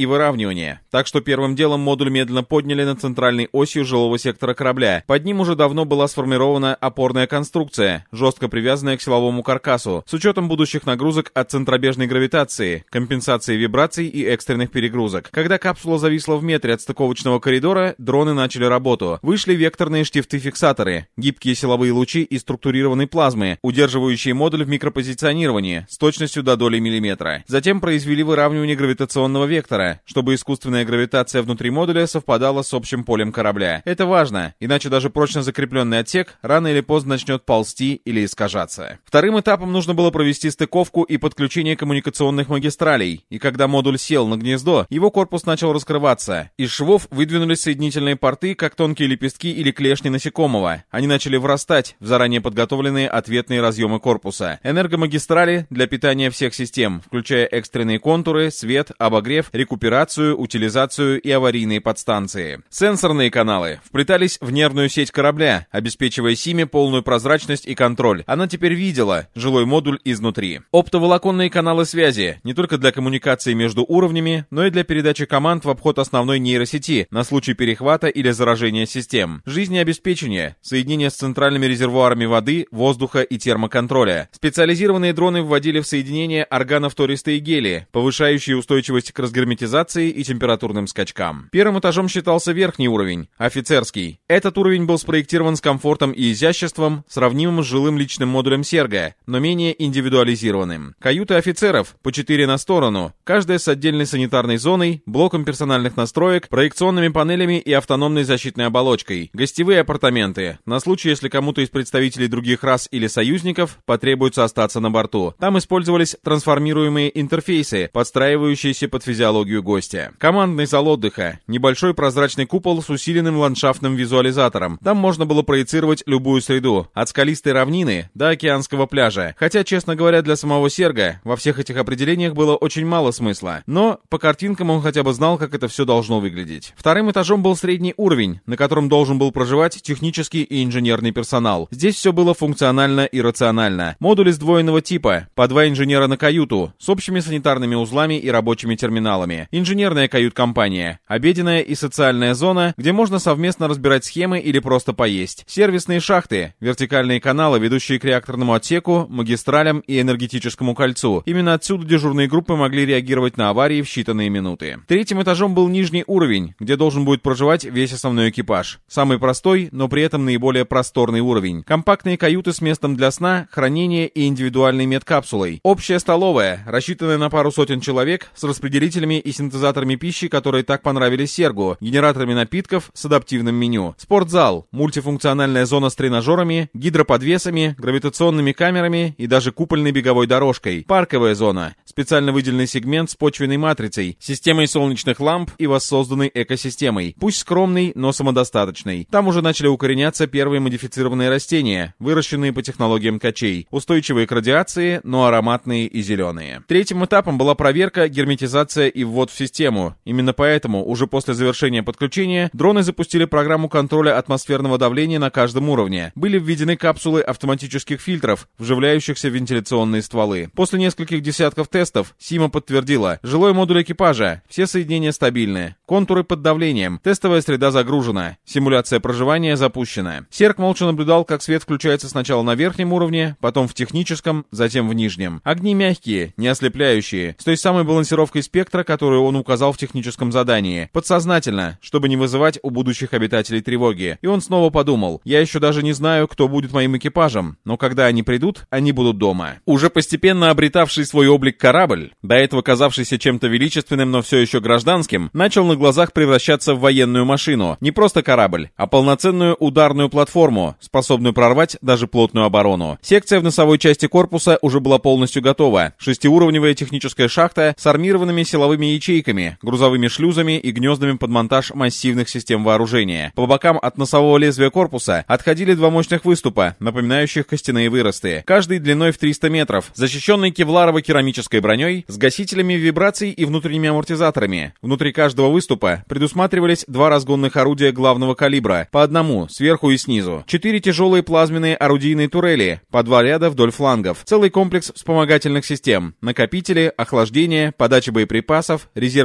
выравнивания. Так что первым делом модуль медленно подняли над центральной осью жилого сектора корабля. Под ним уже давно была сформирована опорная конструкция, жестко привязанная к силовому каркасу, с учетом будущих нагрузок от центробежной гравитации, компенсации вибраций и экстренных перегрузок. Когда капсула зависла в метре от стыковочного коридора, дроны начали работу. Вышли векторные штифты-фиксаторы, гибкие силовые лучи и структурированной плазмы, удерживающие модуль в микропозиционировании с точностью до доли миллиметра. Затем произвели выравнивание гравитационного вектора, чтобы искусственная гравитация внутри модуля совпадала с общим полем корабля. Это важно, иначе даже прочно закрепленный отсек рано или поздно начнет ползти или искажаться. Вторым этапом нужно было провести стыковку и подключение коммуникационных магистралей, и когда модуль сел на гнездо, его корпус начал раскрываться. Из швов выдвинулись соединительные порты, как тонкие лепестки или клешни насекомого. Они начали врастать в заранее подготовленные ответные разъемы корпуса. Энергомагистрали для питания всех систем, включая экстренные контуры, свет, обогрев, рекуперацию, утилизацию и аварийные подстанции. Сенсорные каналы вплетались в нервную сеть корабля, обеспечивая Симе полную прозрачность и контроль. Она теперь видела жилой модуль изнутри. Оптоволоконные каналы связи не только для коммуникации между уровнями, но и для передачи команд в обход основной нейросети на случай перехвата или заражения систем. Жизнеобеспечение, соединение с центральными резервуарами воды, воздуха и термоконтроля. Специализированные дроны вводили в соединение органофтористые гели, повышающие устойчивость к разгерметизации и температурным скачкам. Первым этажом считался верхний уровень, офицерский. Этот уровень был спроектирован с комфортом и изяществом, сравнимым с жилым личным модулем Серго, но менее индивидуализированным. Каюты офицеров, по четыре на сторону, каждая с отдельной санитарной зоной, блоком персональных настроек, проекционными панелями и автономной защитной оболочкой. Гостевые апартаменты, на случай, если кому-то из представителей других рас или союзников потребуется остаться на борту. Там использовались трансформируемые интерфейсы, подстраивающиеся под физиологию гостя. Командный зал отдыха, небольшой прозрачный купол с усиленным ландшафтным визуализатором. Там можно было проецировать любую среду, от скалистой равнины до океанского пляжа. Хотя, честно говоря, для самого Серго во всех этих определениях было очень мало смысла. Но по картинкам он хотя бы знал, как это все должно выглядеть. Вторым этажом был средний уровень, на котором должен был проживать технический и инженерный персонал. Здесь все было функционально и рационально. Модули сдвоенного типа, по два инженера на каюту, с общими санитарными узлами и рабочими терминалами. Инженерная кают-компания, обеденная и социальная зона, где можно совместно разбирать схемы или просто поесть. Сервисные шахты, вертикальные каналы, ведущие к реакторному отсеку, магистралям и энергетическому кольцу. Именно отсюда дежурные группы могли реагировать на аварии в считанные минуты. Третьим этажом был нижний уровень, где должен будет проживать весь основной экипаж. Самый простой, но при этом наиболее просторный уровень. Компактные каюты с местом для сна, хранения и индивидуальной медкапсулой. Общая столовая, рассчитанная на пару сотен человек, с распределителями и синтезаторами пищи, которые так понравились Сергу, генераторами напитков с адаптивным меню. Спортзал, мультифункциональная зона с тренажерами, гидроподвесами, гравитационными камерами и даже купольной беговой дорожкой. Парковая зона, специально выделенный сегмент с почвенной матрицей, системой солнечных ламп и воссозданной экосистемой. Пусть скромный, но самодостаточный. Там уже начали укореняться первые модифицированные растения, выращенные по технологиям качей, устойчивые к радиации, но ароматные и зеленые. Третьим этапом была проверка, герметизация и ввод в систему. Именно поэтому, уже после завершения подключения, дроны запустили программу контроля атмосферного давления на каждом уровне. Были введены капсулы автоматических фильтров, вживляющихся в вентиляционные стволы. После нескольких десятков тестов Сима подтвердила: жилой модуль экипажа, все соединения стабильны, контуры под давлением, тестовая среда загружена, симуляция проживания запущена. Серг молча наблюдал, как свет включается сначала на верхнем уровне, потом в техническом, затем в нижнем. Огни мягкие, не ослепляющие, с той самой балансировкой спектра, которую он указал в техническом задании. Подсознательно, чтобы не вызывать у будущих обитателей тревоги. И он снова подумал: я еще даже не знаю, кто будет моим экипажем, но когда они придут, они будут дома. Уже постепенно обретавший свой облик корабль, до этого казавшийся чем-то величественным, но все еще гражданским, начал на глазах превращаться в военную машину. Не просто корабль, а полноценную ударную платформу, способную прорвать даже плотную оборону. Секция в носовой части корпуса уже была полностью готова. Шестиуровневая техническая шахта с армированными силовыми ячейками, грузовыми шлюзами и гнездами под монтаж массивных систем вооружения. По бокам от носового лезвия корпуса отходили два мощных выступа, напоминающих костяные выросты, каждый длиной в триста метров, защищенный кевларово-керамической броней, с гасителями вибраций и внутренними амортизаторами. Внутри каждого выступа предусматривались два разгонных орудия главного калибра, по одному, сверху и снизу. Четыре тяжелые плазменные орудийные турели, по два ряда вдоль флангов. Целый комплекс вспомогательных систем, накопители, охлаждение, подача боеприпасов, резервы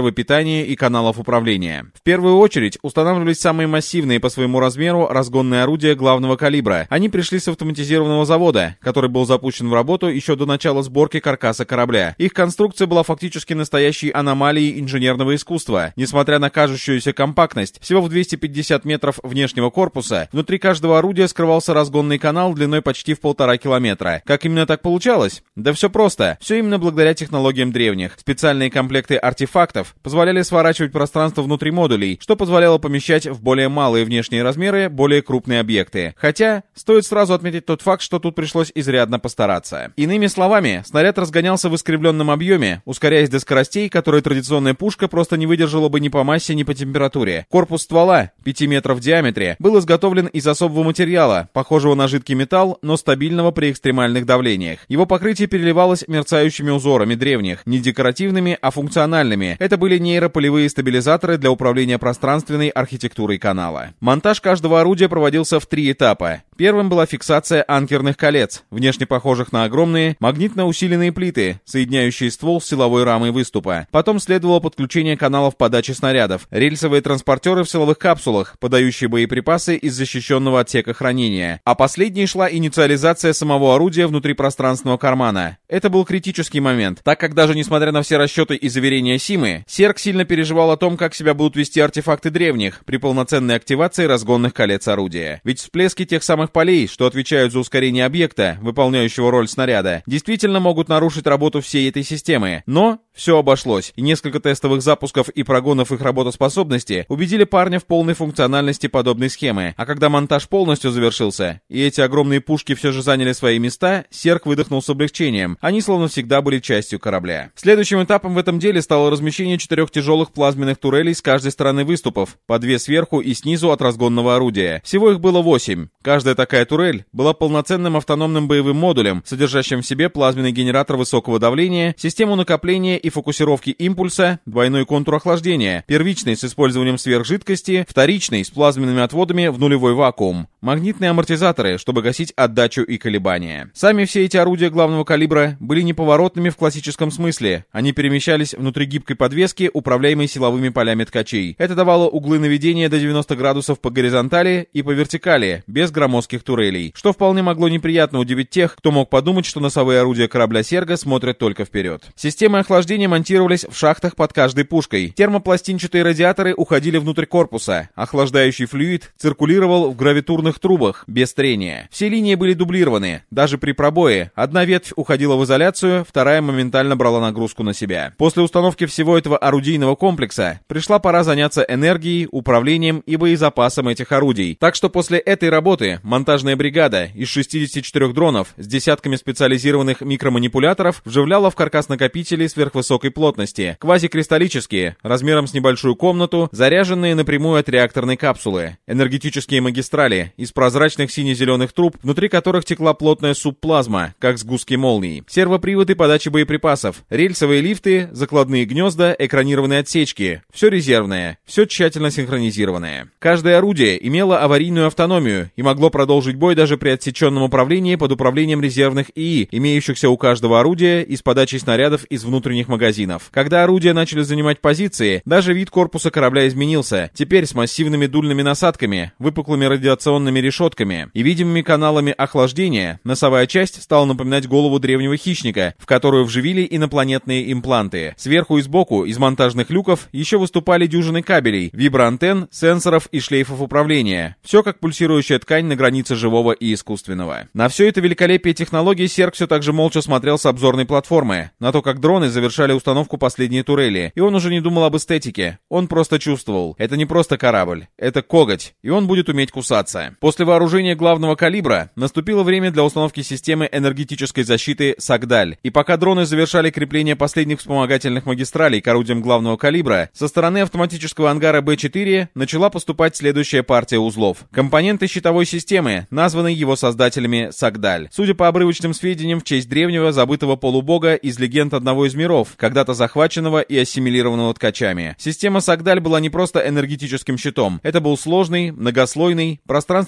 системного питания и каналов управления. В первую очередь устанавливались самые массивные по своему размеру разгонные орудия главного калибра. Они пришли с автоматизированного завода, который был запущен в работу еще до начала сборки каркаса корабля. Их конструкция была фактически настоящей аномалией инженерного искусства. Несмотря на кажущуюся компактность, всего в двести пятьдесят метров внешнего корпуса, внутри каждого орудия скрывался разгонный канал длиной почти в полтора километра. Как именно так получалось? Да все просто. Все именно благодаря технологиям древних. Специальные комплекты артефактов позволяли сворачивать пространство внутри модулей, что позволяло помещать в более малые внешние размеры более крупные объекты. Хотя, стоит сразу отметить тот факт, что тут пришлось изрядно постараться. Иными словами, снаряд разгонялся в искривленном объеме, ускоряясь до скоростей, которые традиционная пушка просто не выдержала бы ни по массе, ни по температуре. Корпус ствола, пяти метров в диаметре, был изготовлен из особого материала, похожего на жидкий металл, но стабильного при экстремальных давлениях. Его покрытие переливалось мерцающими узорами древних, не декоративными, а функциональными. Это были нейрополевые стабилизаторы для управления пространственной архитектурой канала. Монтаж каждого орудия проводился в три этапа. Первым была фиксация анкерных колец, внешне похожих на огромные магнитно усиленные плиты, соединяющие ствол с силовой рамой выступа. Потом следовало подключение каналов подачи снарядов, рельсовые транспортеры в силовых капсулах, подающие боеприпасы из защищенного отсека хранения. А последней шла инициализация самого орудия внутри пространственного кармана. Это был критический момент, так как даже несмотря на все расчеты и заверения Симы, Серг сильно переживал о том, как себя будут вести артефакты древних при полноценной активации разгонных колец орудия. Ведь всплески тех самых полей, что отвечают за ускорение объекта, выполняющего роль снаряда, действительно могут нарушить работу всей этой системы. Но все обошлось, и несколько тестовых запусков и прогонов их работоспособности убедили парня в полной функциональности подобной схемы. А когда монтаж полностью завершился, и эти огромные пушки все же заняли свои места, Серг выдохнул с облегчением. Они словно всегда были частью корабля. Следующим этапом в этом деле стало размещение четырех тяжелых плазменных турелей с каждой стороны выступов, по две сверху и снизу от разгонного орудия. Всего их было восемь. Каждая такая турель была полноценным автономным боевым модулем, содержащим в себе плазменный генератор высокого давления, систему накопления и фокусировки импульса, двойной контур охлаждения, первичный с использованием сверхжидкости, вторичный с плазменными отводами в нулевой вакуум, магнитные амортизаторы, чтобы гасить отдачу и колебания. Сами все эти орудия главного калибра были неповоротными в классическом смысле. Они перемещались внутри гибкой подвески, управляемой силовыми полями ткачей. Это давало углы наведения до девяноста градусов по горизонтали и по вертикали, без громоздких турелей, что вполне могло неприятно удивить тех, кто мог подумать, что носовые орудия корабля Серга смотрят только вперед. Системы охлаждения монтировались в шахтах под каждой пушкой. Термопластинчатые радиаторы уходили внутрь корпуса. Охлаждающий флюид циркулировал в гравитурных трубах, без трения. Все линии были дублированы. Даже при пробое одна ветвь уходила в изоляцию, вторая моментально брала нагрузку на себя. После установки всего этого орудийного комплекса пришла пора заняться энергией, управлением и боезапасом этих орудий. Так что после этой работы монтажная бригада из шестидесяти четырёх дронов с десятками специализированных микроманипуляторов вживляла в каркас накопители сверхвысокой плотности, квазикристаллические, размером с небольшую комнату, заряженные напрямую от реакторной капсулы, энергетические магистрали из прозрачных сине-зеленых труб, внутри которых текла плотная субплазма, как сгустки молний, сервоприводы подачи боеприпасов, рельсовые лифты, закладные гнезда, экранированные отсечки. Все резервное, все тщательно синхронизированное. Каждое орудие имело аварийную автономию и могло продолжить бой даже при отсеченном управлении под управлением резервных ИИ, имеющихся у каждого орудия и с подачей снарядов из внутренних магазинов. Когда орудия начали занимать позиции, даже вид корпуса корабля изменился. Теперь с массивными дульными насадками, выпуклыми радиационными решетками и видимыми каналами охлаждения, носовая часть стала напоминать голову древнего хищника, в которую вживили инопланетные импланты. Сверху и сбоку из монтажных люков еще выступали дюжины кабелей, виброантенн, сенсоров и шлейфов управления. Все как пульсирующая ткань на границе живого и искусственного. На все это великолепие технологий Серг все так же молча смотрел с обзорной платформы, на то, как дроны завершали установку последней турели, и он уже не думал об эстетике. Он просто чувствовал, это не просто корабль, это коготь, и он будет уметь кусаться. После вооружения главного калибра наступило время для установки системы энергетической защиты Сагдаль, и пока дроны завершали крепление последних вспомогательных магистралей к орудиям главного калибра, со стороны автоматического ангара Бэ четыре начала поступать следующая партия узлов. Компоненты щитовой системы, названные его создателями Сагдаль. Судя по обрывочным сведениям, в честь древнего забытого полубога из легенд одного из миров, когда-то захваченного и ассимилированного ткачами. Система Сагдаль была не просто энергетическим щитом, это был сложный, многослойный, пространственно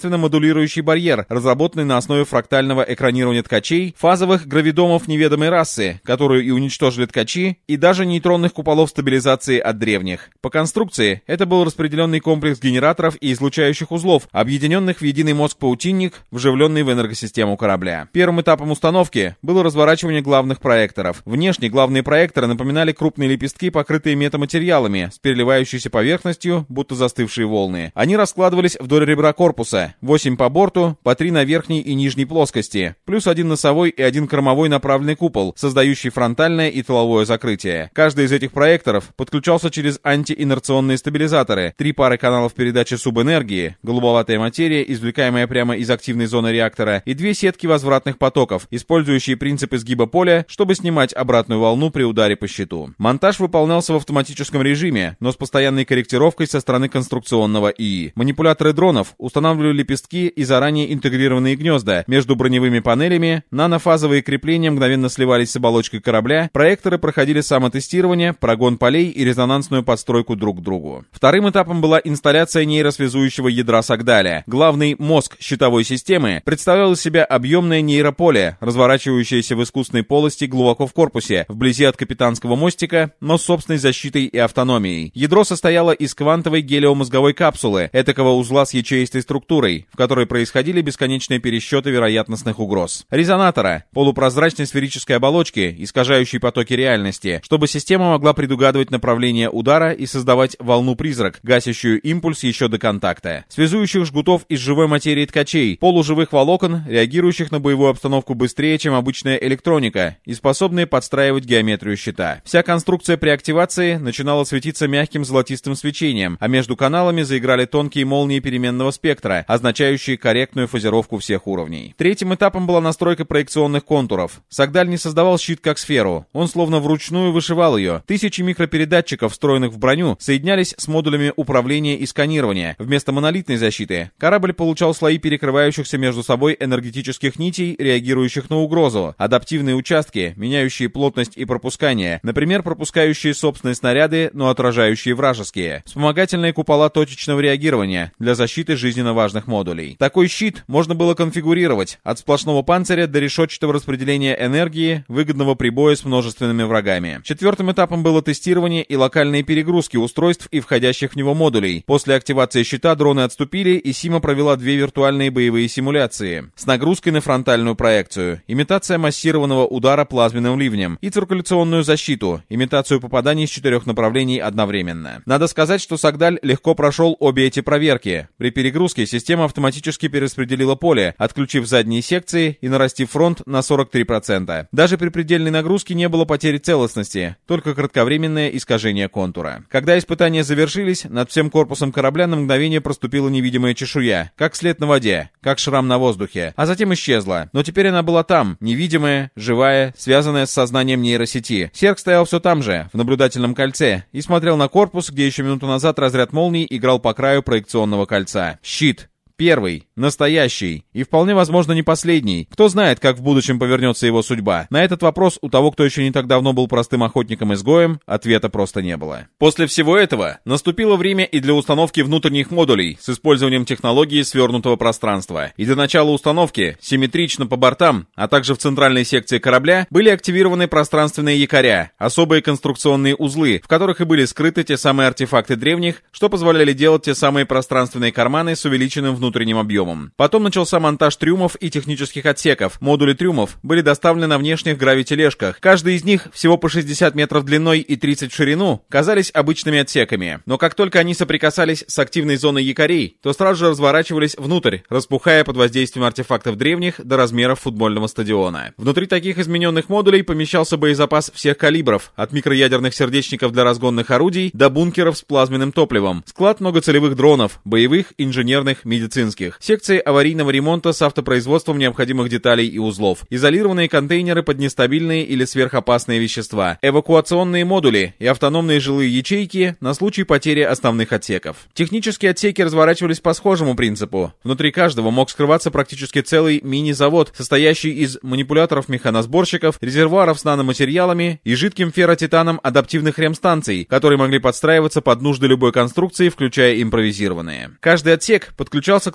пространственно-модулирующий барьер, разработанный на основе фрактального экранирования ткачей, фазовых гравидомов неведомой расы, которую и уничтожили ткачи, и даже нейтронных куполов стабилизации от древних. По конструкции, это был распределенный комплекс генераторов и излучающих узлов, объединенных в единый мозг-паутинник, вживленный в энергосистему корабля. Первым этапом установки было разворачивание главных проекторов. Внешне главные проекторы напоминали крупные лепестки, покрытые метаматериалами, с переливающейся поверхностью, будто застывшие волны. Они раскладывались вдоль ребра корпуса, восемь по борту, по три на верхней и нижней плоскости, плюс один носовой и один кормовой направленный купол, создающий фронтальное и тыловое закрытие. Каждый из этих проекторов подключался через антиинерционные стабилизаторы, три пары каналов передачи субэнергии, голубоватая материя, извлекаемая прямо из активной зоны реактора, и две сетки возвратных потоков, использующие принцип изгиба поля, чтобы снимать обратную волну при ударе по щиту. Монтаж выполнялся в автоматическом режиме, но с постоянной корректировкой со стороны конструкционного ИИ. Манипуляторы дронов устанавливали лепестки и заранее интегрированные гнезда между броневыми панелями, нанофазовые крепления мгновенно сливались с оболочкой корабля, проекторы проходили самотестирование, прогон полей и резонансную подстройку друг к другу. Вторым этапом была инсталляция нейросвязующего ядра Сагдаля. Главный мозг щитовой системы представлял из себя объемное нейрополе, разворачивающееся в искусственной полости глубоко в корпусе, вблизи от капитанского мостика, но с собственной защитой и автономией. Ядро состояло из квантовой гелиомозговой капсулы, этакого узла с ячеистой структурой, в которой происходили бесконечные пересчеты вероятностных угроз. Резонатора, полупрозрачной сферической оболочки, искажающей потоки реальности, чтобы система могла предугадывать направление удара и создавать волну-призрак, гасящую импульс еще до контакта. Связующих жгутов из живой материи ткачей, полуживых волокон, реагирующих на боевую обстановку быстрее, чем обычная электроника, и способные подстраивать геометрию щита. Вся конструкция при активации начинала светиться мягким золотистым свечением, а между каналами заиграли тонкие молнии переменного спектра, означающие корректную фазировку всех уровней. Третьим этапом была настройка проекционных контуров. Сагдаль не создавал щит как сферу, он словно вручную вышивал ее. Тысячи микропередатчиков, встроенных в броню, соединялись с модулями управления и сканирования. Вместо монолитной защиты корабль получал слои перекрывающихся между собой энергетических нитей, реагирующих на угрозу, адаптивные участки, меняющие плотность и пропускание, например, пропускающие собственные снаряды, но отражающие вражеские, вспомогательные купола точечного реагирования для защиты жизненно важных модулей. Такой щит можно было конфигурировать от сплошного панциря до решетчатого распределения энергии, выгодного при бою с множественными врагами. Четвертым этапом было тестирование и локальные перегрузки устройств и входящих в него модулей. После активации щита дроны отступили, и Сима провела две виртуальные боевые симуляции с нагрузкой на фронтальную проекцию, имитация массированного удара плазменным ливнем и циркуляционную защиту, имитацию попаданий с четырех направлений одновременно. Надо сказать, что Сагдаль легко прошел обе эти проверки. При перегрузке система автоматически перераспределила поле, отключив задние секции и нарастив фронт на сорок три процента. Даже при предельной нагрузке не было потери целостности, только кратковременное искажение контура. Когда испытания завершились, над всем корпусом корабля на мгновение проступила невидимая чешуя, как след на воде, как шрам на воздухе, а затем исчезла. Но теперь она была там, невидимая, живая, связанная с сознанием нейросети. Серк стоял все там же, в наблюдательном кольце, и смотрел на корпус, где еще минуту назад разряд молний играл по краю проекционного кольца. Щит. Первый, настоящий, и вполне возможно не последний. Кто знает, как в будущем повернется его судьба. На этот вопрос у того, кто еще не так давно был простым охотником-изгоем, ответа просто не было. После всего этого наступило время и для установки внутренних модулей с использованием технологии свернутого пространства. И до начала установки, симметрично по бортам, а также в центральной секции корабля, были активированы пространственные якоря, особые конструкционные узлы, в которых и были скрыты те самые артефакты древних, что позволяли делать те самые пространственные карманы с увеличенным внутренним внутренним объемом. Потом начался монтаж трюмов и технических отсеков. Модули трюмов были доставлены на внешних гравитележках. Каждый из них, всего по шестьдесят метров длиной и тридцать в ширину, казались обычными отсеками. Но как только они соприкасались с активной зоной якорей, то сразу же разворачивались внутрь, распухая под воздействием артефактов древних до размеров футбольного стадиона. Внутри таких измененных модулей помещался боезапас всех калибров, от микроядерных сердечников для разгонных орудий до бункеров с плазменным топливом, склад многоцелевых дронов, боевых, инженерных, медицинских, секции аварийного ремонта с автопроизводством необходимых деталей и узлов, изолированные контейнеры под нестабильные или сверхопасные вещества, эвакуационные модули и автономные жилые ячейки на случай потери основных отсеков. Технические отсеки разворачивались по схожему принципу. Внутри каждого мог скрываться практически целый мини-завод, состоящий из манипуляторов-механосборщиков, резервуаров с наноматериалами и жидким ферротитаном адаптивных ремстанций, которые могли подстраиваться под нужды любой конструкции, включая импровизированные. Каждый отсек подключался к центральной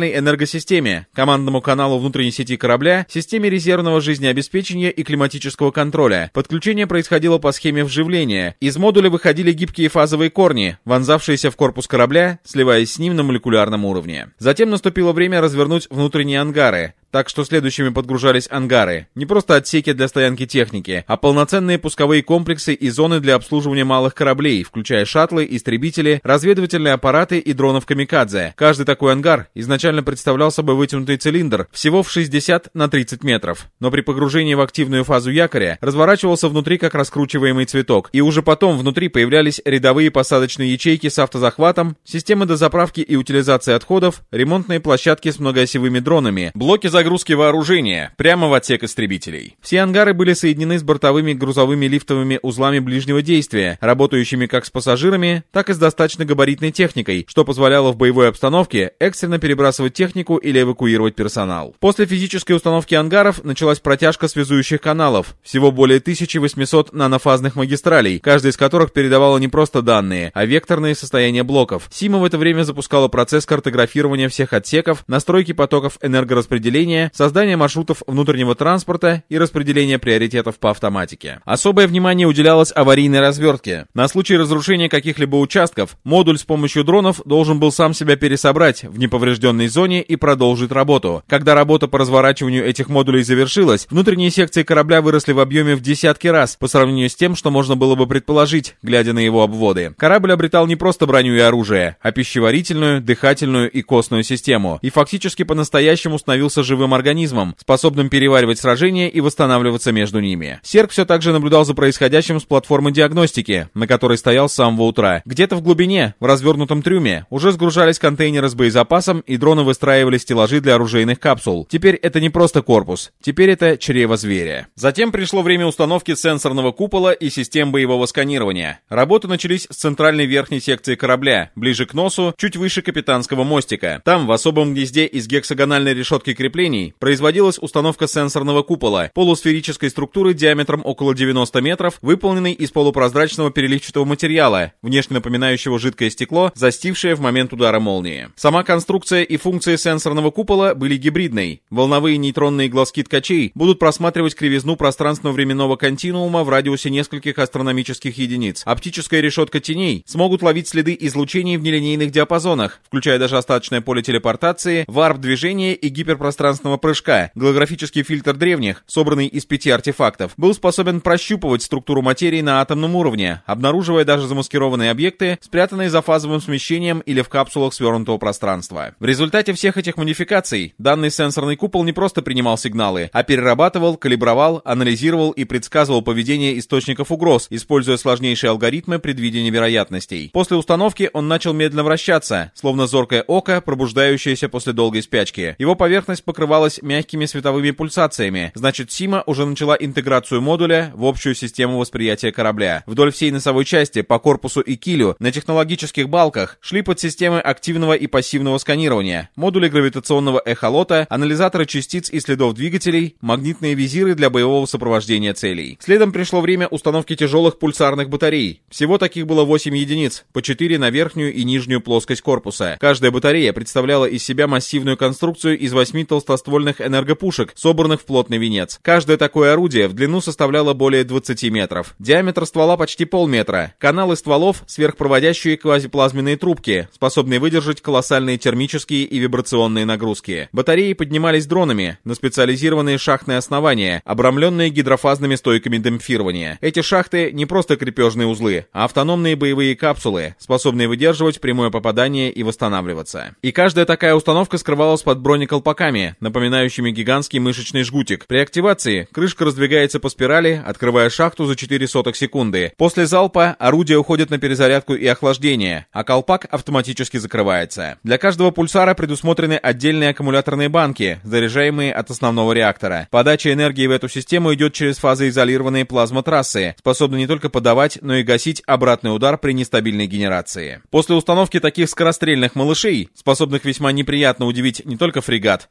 центральной энергосистеме, командному каналу внутренней сети корабля, системе резервного жизнеобеспечения и климатического контроля. Подключение происходило по схеме вживления. Из модуля выходили гибкие фазовые корни, вонзавшиеся в корпус корабля, сливаясь с ним на молекулярном уровне. Затем наступило время развернуть внутренние ангары. Так что следующими подгружались ангары. Не просто отсеки для стоянки техники, а полноценные пусковые комплексы и зоны для обслуживания малых кораблей, включая шаттлы, истребители, разведывательные аппараты и дронов камикадзе. Каждый такой ангар изначально представлял собой вытянутый цилиндр всего в шестьдесят на тридцать метров. Но при погружении в активную фазу якоря разворачивался внутри как раскручиваемый цветок. И уже потом внутри появлялись рядовые посадочные ячейки с автозахватом, системы дозаправки и утилизации отходов, ремонтные площадки с многоосевыми дронами, блоки загрузки вооружения прямо в отсек истребителей. Все ангары были соединены с бортовыми грузовыми лифтовыми узлами ближнего действия, работающими как с пассажирами, так и с достаточно габаритной техникой, что позволяло в боевой обстановке экстренно перебрасывать технику или эвакуировать персонал. После физической установки ангаров началась протяжка связующих каналов, всего более тысяча восемьсот нанофазных магистралей, каждая из которых передавала не просто данные, а векторные состояния блоков. Сима в это время запускала процесс картографирования всех отсеков, настройки потоков энергораспределения, создание маршрутов внутреннего транспорта и распределение приоритетов по автоматике. Особое внимание уделялось аварийной развертке. На случай разрушения каких-либо участков, модуль с помощью дронов должен был сам себя пересобрать в неповрежденной зоне и продолжить работу. Когда работа по разворачиванию этих модулей завершилась, внутренние секции корабля выросли в объеме в десятки раз по сравнению с тем, что можно было бы предположить, глядя на его обводы. Корабль обретал не просто броню и оружие, а пищеварительную, дыхательную и костную систему, и фактически по-настоящему становился живым организмом, способным переваривать сражения и восстанавливаться между ними. Серк все так же наблюдал за происходящим с платформы диагностики, на которой стоял с самого утра. Где-то в глубине, в развернутом трюме, уже сгружались контейнеры с боезапасом, и дроны выстраивали стеллажи для оружейных капсул. Теперь это не просто корпус, теперь это чрево зверя. Затем пришло время установки сенсорного купола и систем боевого сканирования. Работы начались с центральной верхней секции корабля, ближе к носу, чуть выше капитанского мостика. Там, в особом гнезде из гексагональной решетки крепления, производилась установка сенсорного купола, полусферической структуры диаметром около девяноста метров, выполненной из полупрозрачного переливчатого материала, внешне напоминающего жидкое стекло, застившее в момент удара молнии. Сама конструкция и функции сенсорного купола были гибридной. Волновые нейтронные глазки ткачей будут просматривать кривизну пространственно-временного континуума в радиусе нескольких астрономических единиц. Оптическая решетка теней смогут ловить следы излучений в нелинейных диапазонах, включая даже остаточное поле телепортации, варп-движение и гиперпространственное прыжка. Голографический фильтр древних, собранный из пяти артефактов, был способен прощупывать структуру материи на атомном уровне, обнаруживая даже замаскированные объекты, спрятанные за фазовым смещением или в капсулах свернутого пространства. В результате всех этих модификаций данный сенсорный купол не просто принимал сигналы, а перерабатывал, калибровал, анализировал и предсказывал поведение источников угроз, используя сложнейшие алгоритмы предвидения вероятностей. После установки он начал медленно вращаться, словно зоркое око, пробуждающееся после долгой спячки. Его поверхность покрывалась мягкими световыми пульсациями, значит, Сима уже начала интеграцию модуля в общую систему восприятия корабля. Вдоль всей носовой части, по корпусу и килю, на технологических балках шли подсистемы активного и пассивного сканирования, модули гравитационного эхолота, анализаторы частиц и следов двигателей, магнитные визиры для боевого сопровождения целей. Следом пришло время установки тяжелых пульсарных батарей. Всего таких было восемь единиц, по четыре на верхнюю и нижнюю плоскость корпуса. Каждая батарея представляла из себя массивную конструкцию из восьми толстоствольных энергопушек, собранных в плотный венец. Каждое такое орудие в длину составляло более двадцати метров. Диаметр ствола почти полметра. Каналы стволов — сверхпроводящие квазиплазменные трубки, способные выдержать колоссальные термические и вибрационные нагрузки. Батареи поднимались дронами на специализированные шахтные основания, обрамленные гидрофазными стойками демпфирования. Эти шахты не просто крепежные узлы, а автономные боевые капсулы, способные выдерживать прямое попадание и восстанавливаться. И каждая такая установка скрывалась под бронеколпаками, напоминающими гигантский мышечный жгутик. При активации крышка раздвигается по спирали, открывая шахту за четыре сотых секунды. После залпа орудие уходит на перезарядку и охлаждение, а колпак автоматически закрывается. Для каждого пульсара предусмотрены отдельные аккумуляторные банки, заряжаемые от основного реактора. Подача энергии в эту систему идет через фазоизолированные плазмотрассы, способные не только подавать, но и гасить обратный удар при нестабильной генерации. После установки таких скорострельных малышей, способных весьма неприятно удивить не только фрегат, но и какой-нибудь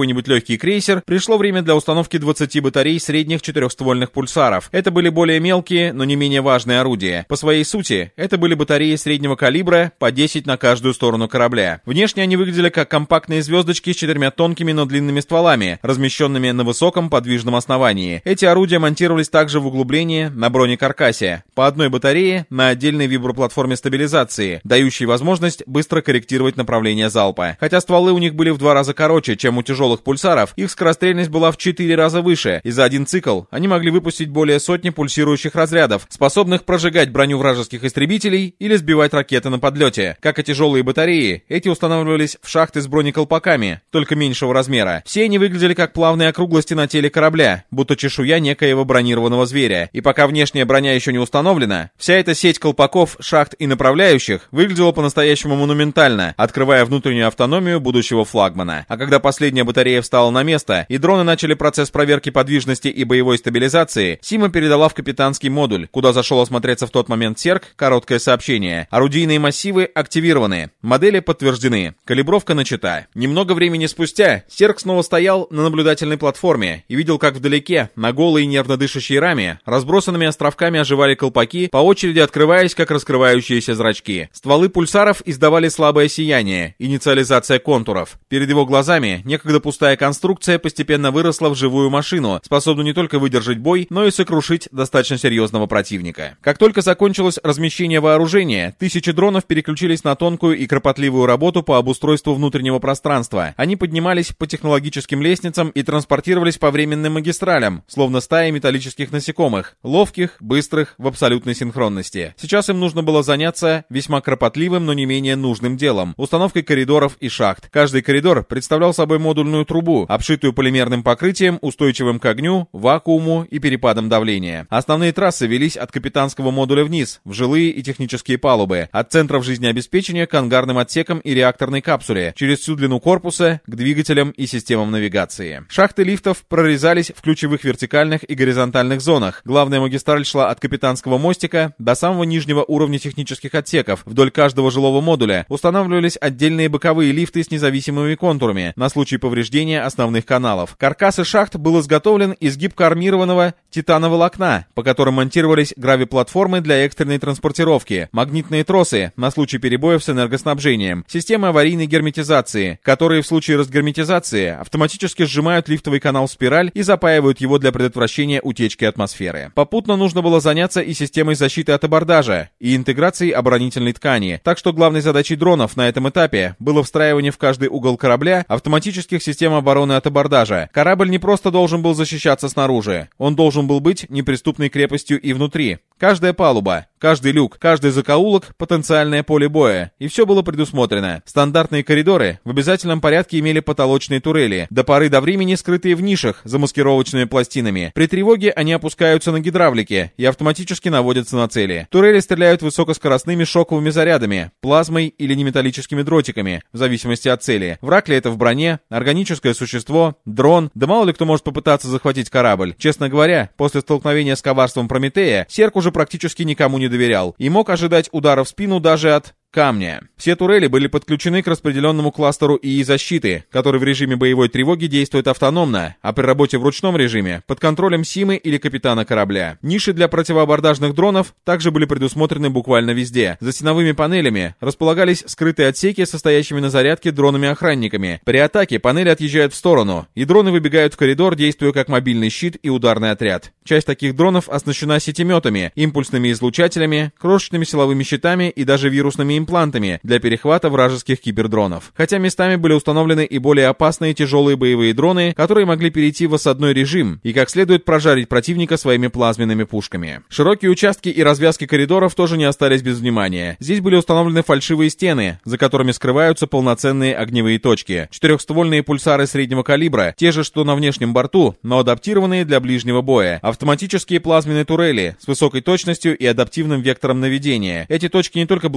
какой-нибудь легкий крейсер, пришло время для установки двадцати батарей средних четырехствольных пульсаров. Это были более мелкие, но не менее важные орудия. По своей сути, это были батареи среднего калибра, по десять на каждую сторону корабля. Внешне они выглядели как компактные звездочки с четырьмя тонкими, но длинными стволами, размещенными на высоком подвижном основании. Эти орудия монтировались также в углублении на бронекаркасе, по одной батарее на отдельной виброплатформе стабилизации, дающей возможность быстро корректировать направление залпа. Хотя стволы у них были в два раза короче, чем у тяжелых пульсаров, их скорострельность была в четыре раза выше, и за один цикл они могли выпустить более сотни пульсирующих разрядов, способных прожигать броню вражеских истребителей или сбивать ракеты на подлете. Как и тяжелые батареи, эти устанавливались в шахты с бронеколпаками, только меньшего размера. Все они выглядели как плавные округлости на теле корабля, будто чешуя некоего бронированного зверя. И пока внешняя броня еще не установлена, вся эта сеть колпаков, шахт и направляющих выглядела по-настоящему монументально, открывая внутреннюю автономию будущего флагмана. А когда последняя батарея встала на место и дроны начали процесс проверки подвижности и боевой стабилизации, Сима передала в капитанский модуль, куда зашел осмотреться в тот момент Серк, короткое сообщение. Орудийные массивы активированы, модели подтверждены, калибровка начата. Немного времени спустя Серк снова стоял на наблюдательной платформе и видел, как вдалеке, на голой и нервно дышащей раме, разбросанными островками оживали колпаки, по очереди открываясь, как раскрывающиеся зрачки. Стволы пульсаров издавали слабое сияние, инициализация контуров. Перед его глазами некогда пустая конструкция постепенно выросла в живую машину, способную не только выдержать бой, но и сокрушить достаточно серьезного противника. Как только закончилось размещение вооружения, тысячи дронов переключились на тонкую и кропотливую работу по обустройству внутреннего пространства. Они поднимались по технологическим лестницам и транспортировались по временным магистралям, словно стаи металлических насекомых, ловких, быстрых, в абсолютной синхронности. Сейчас им нужно было заняться весьма кропотливым, но не менее нужным делом — установкой коридоров и шахт. Каждый коридор представлял собой модульную трубу, обшитую полимерным покрытием, устойчивым к огню, вакууму и перепадам давления. Основные трассы велись от капитанского модуля вниз, в жилые и технические палубы, от центров жизнеобеспечения к ангарным отсекам и реакторной капсуле, через всю длину корпуса, к двигателям и системам навигации. Шахты лифтов прорезались в ключевых вертикальных и горизонтальных зонах. Главная магистраль шла от капитанского мостика до самого нижнего уровня технических отсеков. Вдоль каждого жилого модуля устанавливались отдельные боковые лифты с независимыми контурами на случай повреждения основных каналов. Каркас шахт был изготовлен из гибкоармированного титановолокна, по которым монтировались гравиплатформы для экстренной транспортировки, магнитные тросы на случай перебоев с энергоснабжением, системы аварийной герметизации, которые в случае разгерметизации автоматически сжимают лифтовый канал в спираль и запаивают его для предотвращения утечки атмосферы. Попутно нужно было заняться и системой защиты от абордажа, и интеграцией оборонительной ткани, так что главной задачей дронов на этом этапе было встраивание в каждый угол корабля автоматических систем обороны от абордажа. Корабль не просто должен был защищаться снаружи, он должен был быть неприступной крепостью и внутри. Каждая палуба, каждый люк, каждый закоулок — потенциальное поле боя, и все было предусмотрено. Стандартные коридоры в обязательном порядке имели потолочные турели, до поры до времени скрытые в нишах за маскировочными пластинами. При тревоге они опускаются на гидравлике и автоматически наводятся на цели. Турели стреляют высокоскоростными шоковыми зарядами, плазмой или неметаллическими дротиками, в зависимости от цели. Враг ли это в броне, органическое существо, дрон, да мало ли кто может попытаться захватить корабль. Честно говоря, после столкновения с коварством Прометея, Серк уже практически никому не доверял и мог ожидать удара в спину даже от камня. Все турели были подключены к распределенному кластеру ИИ защиты, который в режиме боевой тревоги действует автономно, а при работе в ручном режиме под контролем Симы или капитана корабля. Ниши для противоабордажных дронов также были предусмотрены буквально везде. За стеновыми панелями располагались скрытые отсеки, состоящими на зарядке дронами-охранниками. При атаке панели отъезжают в сторону, и дроны выбегают в коридор, действуя как мобильный щит и ударный отряд. Часть таких дронов оснащена сетеметами, импульсными излучателями, крошечными силовыми щитами и даже вирусными имплантами для перехвата вражеских кибердронов. Хотя местами были установлены и более опасные тяжелые боевые дроны, которые могли перейти в осадной режим и как следует прожарить противника своими плазменными пушками. Широкие участки и развязки коридоров тоже не остались без внимания. Здесь были установлены фальшивые стены, за которыми скрываются полноценные огневые точки. Четырехствольные пульсары среднего калибра, те же, что на внешнем борту, но адаптированные для ближнего боя. Автоматические плазменные турели с высокой точностью и адаптивным вектором наведения. Эти точки не только блокируют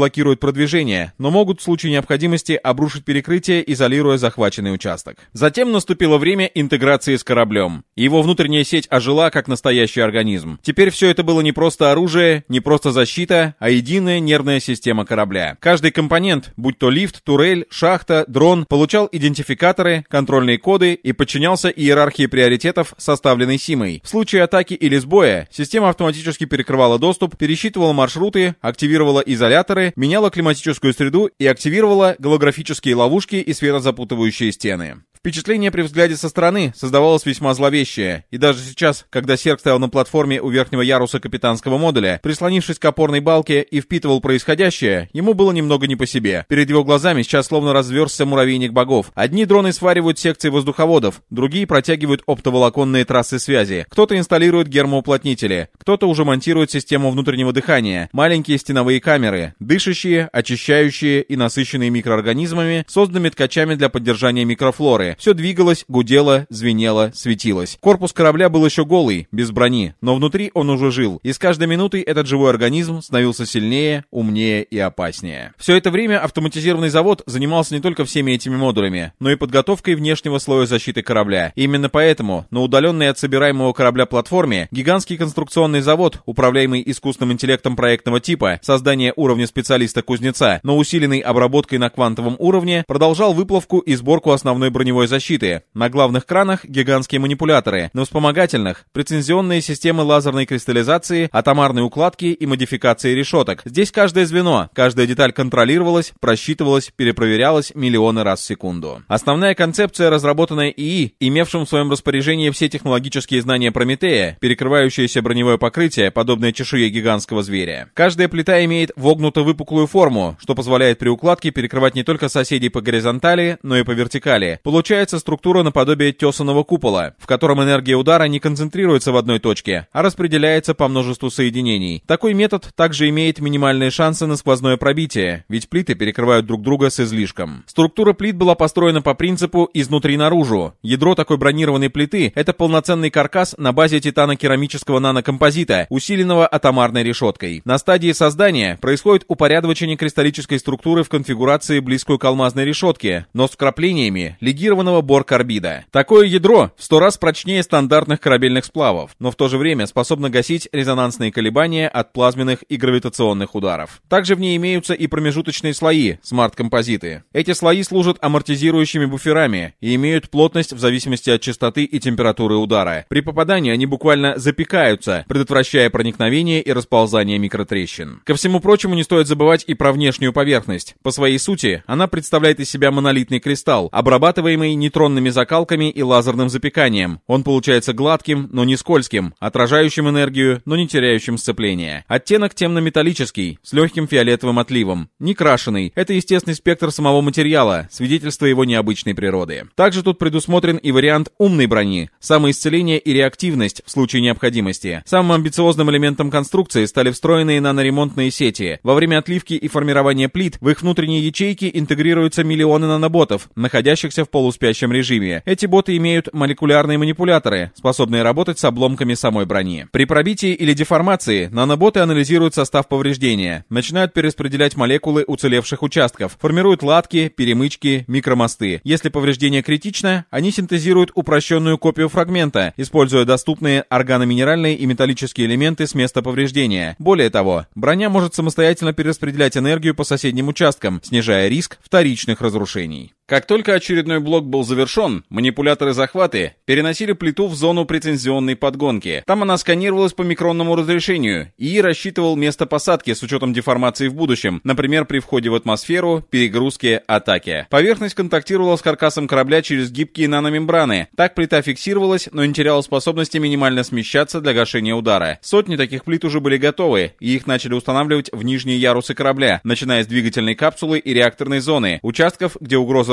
движения, но могут в случае необходимости обрушить перекрытие, изолируя захваченный участок. Затем наступило время интеграции с кораблем. Его внутренняя сеть ожила как настоящий организм. Теперь все это было не просто оружие, не просто защита, а единая нервная система корабля. Каждый компонент, будь то лифт, турель, шахта, дрон, получал идентификаторы, контрольные коды и подчинялся иерархии приоритетов, составленной СИМой. В случае атаки или сбоя, система автоматически перекрывала доступ, пересчитывала маршруты, активировала изоляторы, меняла климатическую среду и активировала голографические ловушки и светозапутывающие стены. Впечатление при взгляде со стороны создавалось весьма зловещее, и даже сейчас, когда Серк стоял на платформе у верхнего яруса капитанского модуля, прислонившись к опорной балке и впитывал происходящее, ему было немного не по себе. Перед его глазами сейчас словно разверзся муравейник богов. Одни дроны сваривают секции воздуховодов, другие протягивают оптоволоконные трассы связи, кто-то инсталирует гермоуплотнители, кто-то уже монтирует систему внутреннего дыхания, маленькие стеновые камеры, дышащие, очищающие и насыщенные микроорганизмами, созданными ткачами для поддержания микрофлоры. Все двигалось, гудело, звенело, светилось. Корпус корабля был еще голый, без брони, но внутри он уже жил, и с каждой минутой этот живой организм становился сильнее, умнее и опаснее. Все это время автоматизированный завод занимался не только всеми этими модулями, но и подготовкой внешнего слоя защиты корабля. И именно поэтому на удаленной от собираемого корабля платформе гигантский конструкционный завод, управляемый искусственным интеллектом проектного типа, создание уровня специалиста-кузнеца, но усиленный обработкой на квантовом уровне, продолжал выплавку и сборку основной броневой защиты. На главных кранах гигантские манипуляторы, на вспомогательных прецизионные системы лазерной кристаллизации, атомарной укладки и модификации решеток. Здесь каждое звено, каждая деталь контролировалась, просчитывалась, перепроверялась миллионы раз в секунду. Основная концепция, разработанная ИИ, имевшим в своем распоряжении все технологические знания Прометея, перекрывающееся броневое покрытие, подобное чешуе гигантского зверя. Каждая плита имеет вогнуто-выпуклую форму, что позволяет при укладке перекрывать не только соседей по горизонтали, но и по вертикали. Получается структура наподобие тесаного купола, в котором энергия удара не концентрируется в одной точке, а распределяется по множеству соединений. Такой метод также имеет минимальные шансы на сквозное пробитие, ведь плиты перекрывают друг друга с излишком. Структура плит была построена по принципу изнутри наружу. Ядро такой бронированной плиты — это полноценный каркас на базе титано-керамического нанокомпозита, усиленного атомарной решеткой. На стадии создания происходит упорядочение кристаллической структуры в конфигурации близкой к алмазной решетке, но с вкраплениями легированного боркарбида. Такое ядро в сто раз прочнее стандартных корабельных сплавов, но в то же время способно гасить резонансные колебания от плазменных и гравитационных ударов. Также в ней имеются и промежуточные слои, смарт-композиты. Эти слои служат амортизирующими буферами и имеют плотность в зависимости от частоты и температуры удара. При попадании они буквально запекаются, предотвращая проникновение и расползание микротрещин. Ко всему прочему, не стоит забывать и про внешнюю поверхность. По своей сути, она представляет из себя монолитный кристалл, обрабатываемый нейтронными закалками и лазерным запеканием. Он получается гладким, но не скользким, отражающим энергию, но не теряющим сцепление. Оттенок темно-металлический, с легким фиолетовым отливом. Не крашеный. Это естественный спектр самого материала, свидетельство его необычной природы. Также тут предусмотрен и вариант умной брони, самоисцеление и реактивность в случае необходимости. Самым амбициозным элементом конструкции стали встроенные наноремонтные сети. Во время отливки и формирования плит в их внутренние ячейки интегрируются миллионы наноботов, находящихся в полуспящем режиме. Эти боты имеют молекулярные манипуляторы, способные работать с обломками самой брони. При пробитии или деформации наноботы анализируют состав повреждения, начинают перераспределять молекулы уцелевших участков, формируют латки, перемычки, микромосты. Если повреждение критично, они синтезируют упрощенную копию фрагмента, используя доступные органоминеральные и металлические элементы с места повреждения. Более того, броня может самостоятельно перераспределять энергию по соседним участкам, снижая риск вторичных разрушений. Как только очередной блок был завершен, манипуляторы-захваты переносили плиту в зону прецизионной подгонки. Там она сканировалась по микронному разрешению и рассчитывал место посадки с учетом деформации в будущем, например, при входе в атмосферу, перегрузке, атаке. Поверхность контактировала с каркасом корабля через гибкие наномембраны. Так плита фиксировалась, но не теряла способности минимально смещаться для гашения удара. Сотни таких плит уже были готовы, и их начали устанавливать в нижние ярусы корабля, начиная с двигательной капсулы и реакторной зоны, участков, где угроза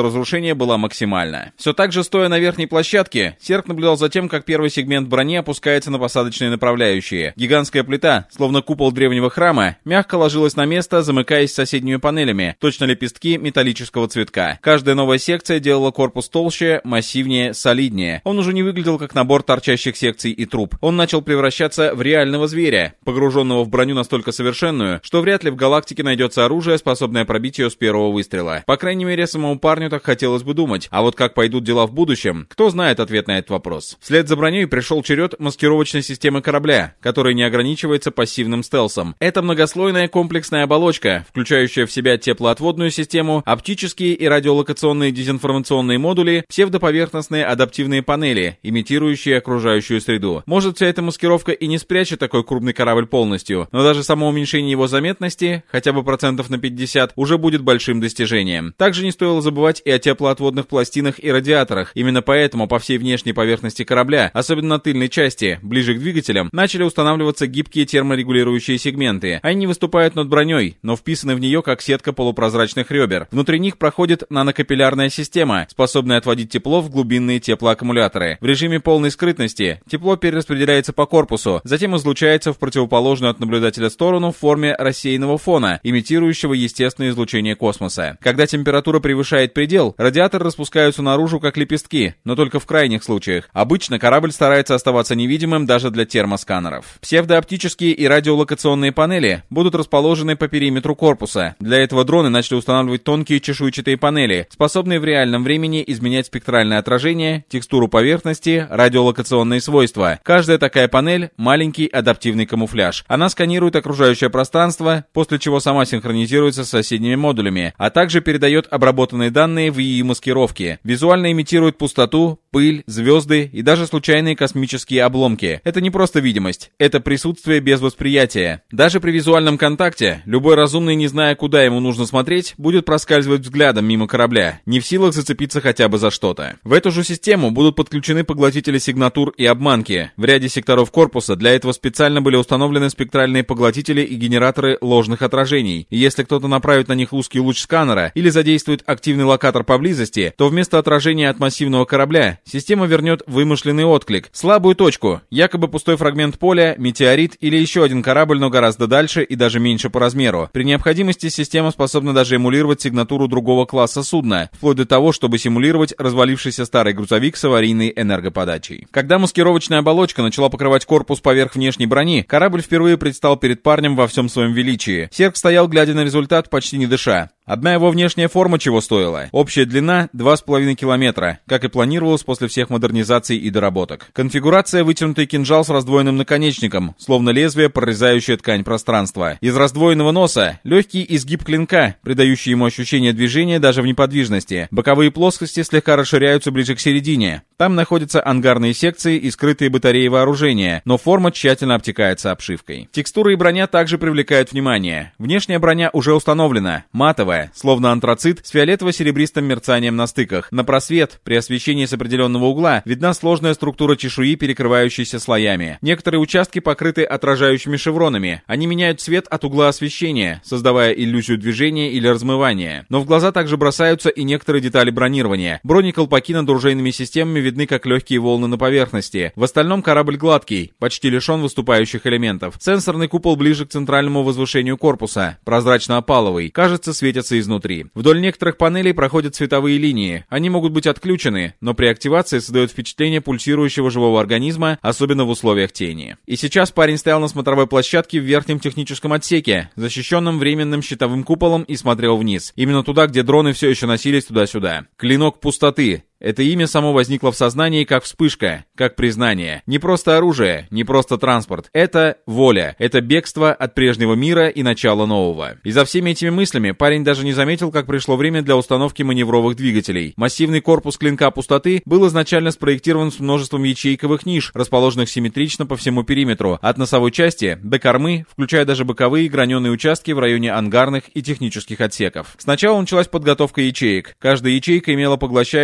разрушения была максимальна. Все так же, стоя на верхней площадке, Серк наблюдал за тем, как первый сегмент брони опускается на посадочные направляющие. Гигантская плита, словно купол древнего храма, мягко ложилась на место, замыкаясь с соседними панелями, точно лепестки металлического цветка. Каждая новая секция делала корпус толще, массивнее, солиднее. Он уже не выглядел как набор торчащих секций и труб. Он начал превращаться в реального зверя, погруженного в броню настолько совершенную, что вряд ли в галактике найдется оружие, способное пробить ее с первого выстрела. По крайней мере, самому парню так хотелось бы думать. А вот как пойдут дела в будущем, кто знает ответ на этот вопрос. Вслед за броней пришел черед маскировочной системы корабля, которая не ограничивается пассивным стелсом. Это многослойная комплексная оболочка, включающая в себя теплоотводную систему, оптические и радиолокационные дезинформационные модули, псевдоповерхностные адаптивные панели, имитирующие окружающую среду. Может, вся эта маскировка и не спрячет такой крупный корабль полностью, но даже само уменьшение его заметности, хотя бы процентов на пятьдесят, уже будет большим достижением. Также не стоило забывать и о теплоотводных пластинах и радиаторах. Именно поэтому по всей внешней поверхности корабля, особенно на тыльной части, ближе к двигателям, начали устанавливаться гибкие терморегулирующие сегменты. Они не выступают над броней, но вписаны в нее как сетка полупрозрачных ребер. Внутри них проходит нанокапиллярная система, способная отводить тепло в глубинные теплоаккумуляторы. В режиме полной скрытности тепло перераспределяется по корпусу, затем излучается в противоположную от наблюдателя сторону в форме рассеянного фона, имитирующего естественное излучение космоса. Когда температура превышает предел, радиаторы распускаются наружу как лепестки, но только в крайних случаях. Обычно корабль старается оставаться невидимым даже для термосканеров. Псевдооптические и радиолокационные панели будут расположены по периметру корпуса. Для этого дроны начали устанавливать тонкие чешуйчатые панели, способные в реальном времени изменять спектральное отражение, текстуру поверхности, радиолокационные свойства. Каждая такая панель — маленький адаптивный камуфляж. Она сканирует окружающее пространство, после чего сама синхронизируется с соседними модулями, а также передает обработанные данные в ИИ маскировки. Визуально имитирует пустоту, пыль, звезды и даже случайные космические обломки. Это не просто видимость, это присутствие без восприятия. Даже при визуальном контакте любой разумный, не зная, куда ему нужно смотреть, будет проскальзывать взглядом мимо корабля, не в силах зацепиться хотя бы за что-то. В эту же систему будут подключены поглотители сигнатур и обманки. В ряде секторов корпуса для этого специально были установлены спектральные поглотители и генераторы ложных отражений. И если кто-то направит на них узкий луч сканера или задействует активный локатор поблизости, то вместо отражения от массивного корабля система вернет вымышленный отклик, слабую точку, якобы пустой фрагмент поля, метеорит или еще один корабль, но гораздо дальше и даже меньше по размеру. При необходимости система способна даже эмулировать сигнатуру другого класса судна, вплоть до того, чтобы симулировать развалившийся старый грузовик с аварийной энергоподачей. Когда маскировочная оболочка начала покрывать корпус поверх внешней брони, корабль впервые предстал перед парнем во всем своем величии. Серк стоял, глядя на результат, почти не дыша. Одна его внешняя форма чего стоила. Общая длина — два с половиной километра, как и планировалось после всех модернизаций и доработок. Конфигурация — вытянутый кинжал с раздвоенным наконечником, словно лезвие, прорезающее ткань пространства. Из раздвоенного носа — легкий изгиб клинка, придающий ему ощущение движения даже в неподвижности. Боковые плоскости слегка расширяются ближе к середине. Там находятся ангарные секции и скрытые батареи вооружения, но форма тщательно обтекается обшивкой. Текстура и броня также привлекают внимание. Внешняя броня уже установлена, матовая, словно антрацит, с фиолетово-серебристым мерцанием на стыках. На просвет, при освещении с определенного угла, видна сложная структура чешуи, перекрывающейся слоями. Некоторые участки покрыты отражающими шевронами. Они меняют цвет от угла освещения, создавая иллюзию движения или размывания. Но в глаза также бросаются и некоторые детали бронирования. Бронеколпаки над оружейными системами видны как легкие волны на поверхности. В остальном корабль гладкий, почти лишен выступающих элементов. Сенсорный купол ближе к центральному возвышению корпуса, прозрачно-опаловый, кажется, светится изнутри. Вдоль некоторых панелей проходят световые линии. Они могут быть отключены, но при активации создают впечатление пульсирующего живого организма, особенно в условиях тени. И сейчас парень стоял на смотровой площадке в верхнем техническом отсеке, защищенном временным щитовым куполом, и смотрел вниз. Именно туда, где дроны все еще носились туда-сюда. Клинок пустоты. Это имя само возникло в сознании как вспышка, как признание. Не просто оружие, не просто транспорт. Это воля. Это бегство от прежнего мира и начало нового. И за всеми этими мыслями парень даже не заметил, как пришло время для установки маневровых двигателей. Массивный корпус клинка пустоты был изначально спроектирован с множеством ячейковых ниш, расположенных симметрично по всему периметру, от носовой части до кормы, включая даже боковые граненые участки в районе ангарных и технических отсеков. Сначала началась подготовка ячеек. Каждая ячейка имела поглощающий амортизатор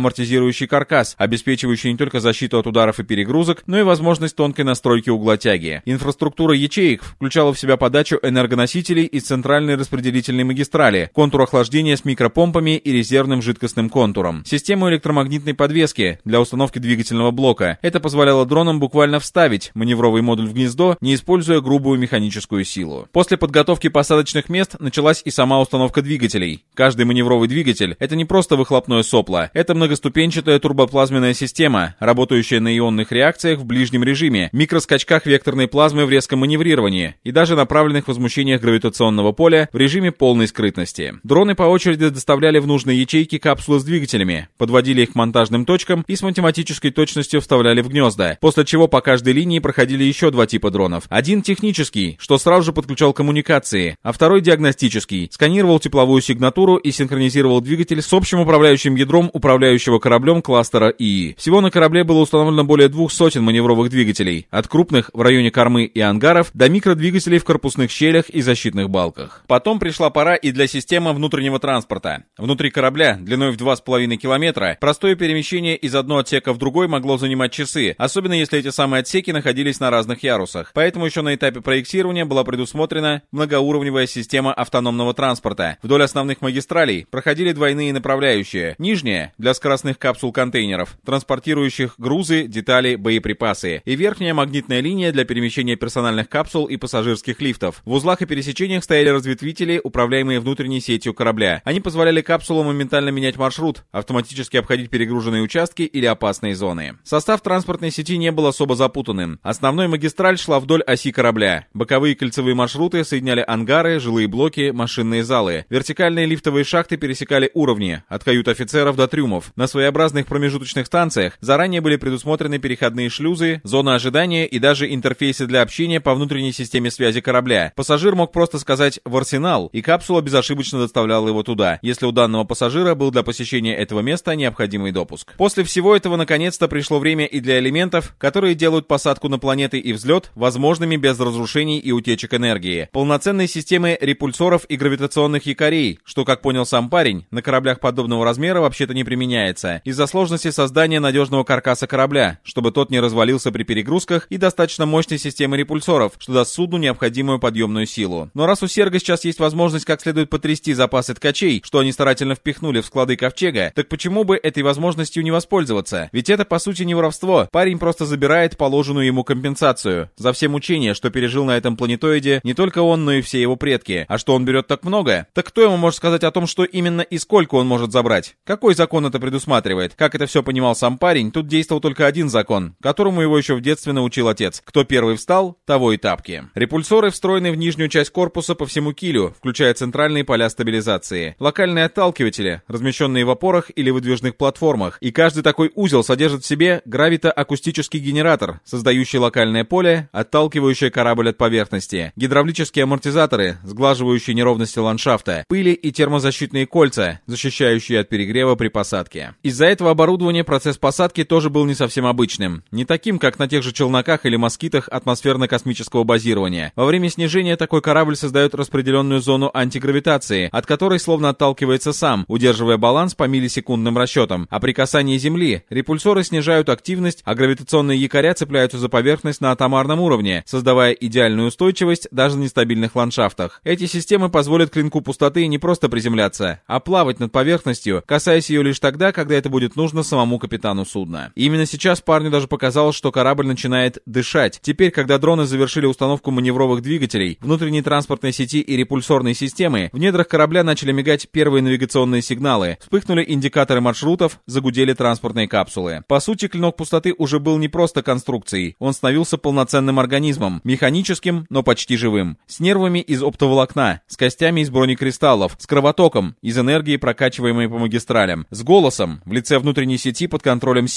амортизирующий каркас, обеспечивающий не только защиту от ударов и перегрузок, но и возможность тонкой настройки угла тяги. Инфраструктура ячеек включала в себя подачу энергоносителей из центральной распределительной магистрали, контур охлаждения с микропомпами и резервным жидкостным контуром, систему электромагнитной подвески для установки двигательного блока. Это позволяло дронам буквально вставить маневровый модуль в гнездо, не используя грубую механическую силу. После подготовки посадочных мест началась и сама установка двигателей. Каждый маневровый двигатель — это не просто выхлопное сопло, это многоступенчатая турбоплазменная система, работающая на ионных реакциях в ближнем режиме, микроскачках векторной плазмы в резком маневрировании и даже направленных возмущениях гравитационного поля в режиме полной скрытности. Дроны по очереди доставляли в нужные ячейки капсулы с двигателями, подводили их к монтажным точкам и с математической точностью вставляли в гнезда, после чего по каждой линии проходили еще два типа дронов. Один технический, что сразу же подключал коммуникации, а второй диагностический, сканировал тепловую сигнатуру и синхронизировал двигатель с общим управляющим ядром управляющего кораблем кластера ИИ. Всего на корабле было установлено более двух сотен маневровых двигателей, от крупных в районе кормы и ангаров до микродвигателей в корпусных щелях и защитных балках. Потом пришла пора и для системы внутреннего транспорта. Внутри корабля, длиной в два с половиной километра, простое перемещение из одного отсека в другой могло занимать часы, особенно если эти самые отсеки находились на разных ярусах. Поэтому еще на этапе проектирования была предусмотрена многоуровневая система автономного транспорта. Вдоль основных магистралей проходили двойные направляющие. Нижняя — для скоростных капсул-контейнеров, транспортирующих грузы, детали, боеприпасы. И верхняя магнитная линия для перемещения персональных капсул и пассажирских лифтов. В узлах и пересечениях стояли разветвители, управляемые внутренней сетью корабля. Они позволяли капсулам моментально менять маршрут, автоматически обходить перегруженные участки или опасные зоны. Состав транспортной сети не был особо запутанным. Основной магистраль шла вдоль оси корабля. Боковые кольцевые маршруты соединяли ангары, жилые блоки, машинные залы. Вертикальные лифтовые шахты пересекали уровни, от кают офицеров до трюмов. На своеобразных промежуточных станциях заранее были предусмотрены переходные шлюзы, зоны ожидания и даже интерфейсы для общения по внутренней системе связи корабля. Пассажир мог просто сказать «в арсенал», и капсула безошибочно доставляла его туда, если у данного пассажира был для посещения этого места необходимый допуск. После всего этого наконец-то пришло время и для элементов, которые делают посадку на планеты и взлет возможными без разрушений и утечек энергии. Полноценной системы репульсоров и гравитационных якорей, что, как понял сам парень, на кораблях подобного размера вообще-то не применяется, из-за сложности создания надежного каркаса корабля, чтобы тот не развалился при перегрузках, и достаточно мощной системы репульсоров, что даст судну необходимую подъемную силу. Но раз у Серга сейчас есть возможность как следует потрясти запасы ткачей, что они старательно впихнули в склады ковчега, так почему бы этой возможностью не воспользоваться? Ведь это по сути не воровство, парень просто забирает положенную ему компенсацию за все мучения, что пережил на этом планетоиде не только он, но и все его предки. А что он берет так много? Так кто ему может сказать о том, что именно и сколько он может забрать? Какой закон это предусматривает? Как это все понимал сам парень, тут действовал только один закон, которому его еще в детстве научил отец. Кто первый встал, того и тапки. Репульсоры встроены в нижнюю часть корпуса по всему килю, включая центральные поля стабилизации. Локальные отталкиватели, размещенные в опорах или выдвижных платформах. И каждый такой узел содержит в себе гравито-акустический генератор, создающий локальное поле, отталкивающее корабль от поверхности. Гидравлические амортизаторы, сглаживающие неровности ландшафта. Пыли и термозащитные кольца, защищающие от перегрева при посадке. Из-за этого оборудования процесс посадки тоже был не совсем обычным. Не таким, как на тех же челноках или москитах атмосферно-космического базирования. Во время снижения такой корабль создает распределенную зону антигравитации, от которой словно отталкивается сам, удерживая баланс по миллисекундным расчетам. А при касании Земли репульсоры снижают активность, а гравитационные якоря цепляются за поверхность на атомарном уровне, создавая идеальную устойчивость даже в нестабильных ландшафтах. Эти системы позволят клинку пустоты не просто приземляться, а плавать над поверхностью, касаясь ее лишь тогда, когда это будет нужно самому капитану судна. И именно сейчас парню даже показалось, что корабль начинает дышать. Теперь, когда дроны завершили установку маневровых двигателей, внутренней транспортной сети и репульсорной системы, в недрах корабля начали мигать первые навигационные сигналы, вспыхнули индикаторы маршрутов, загудели транспортные капсулы. По сути, клинок пустоты уже был не просто конструкцией, он становился полноценным организмом, механическим, но почти живым, с нервами из оптоволокна, с костями из бронекристаллов, с кровотоком из энергии, прокачиваемой по магистралям, с голосом в лице внутренней сети под контролем Симы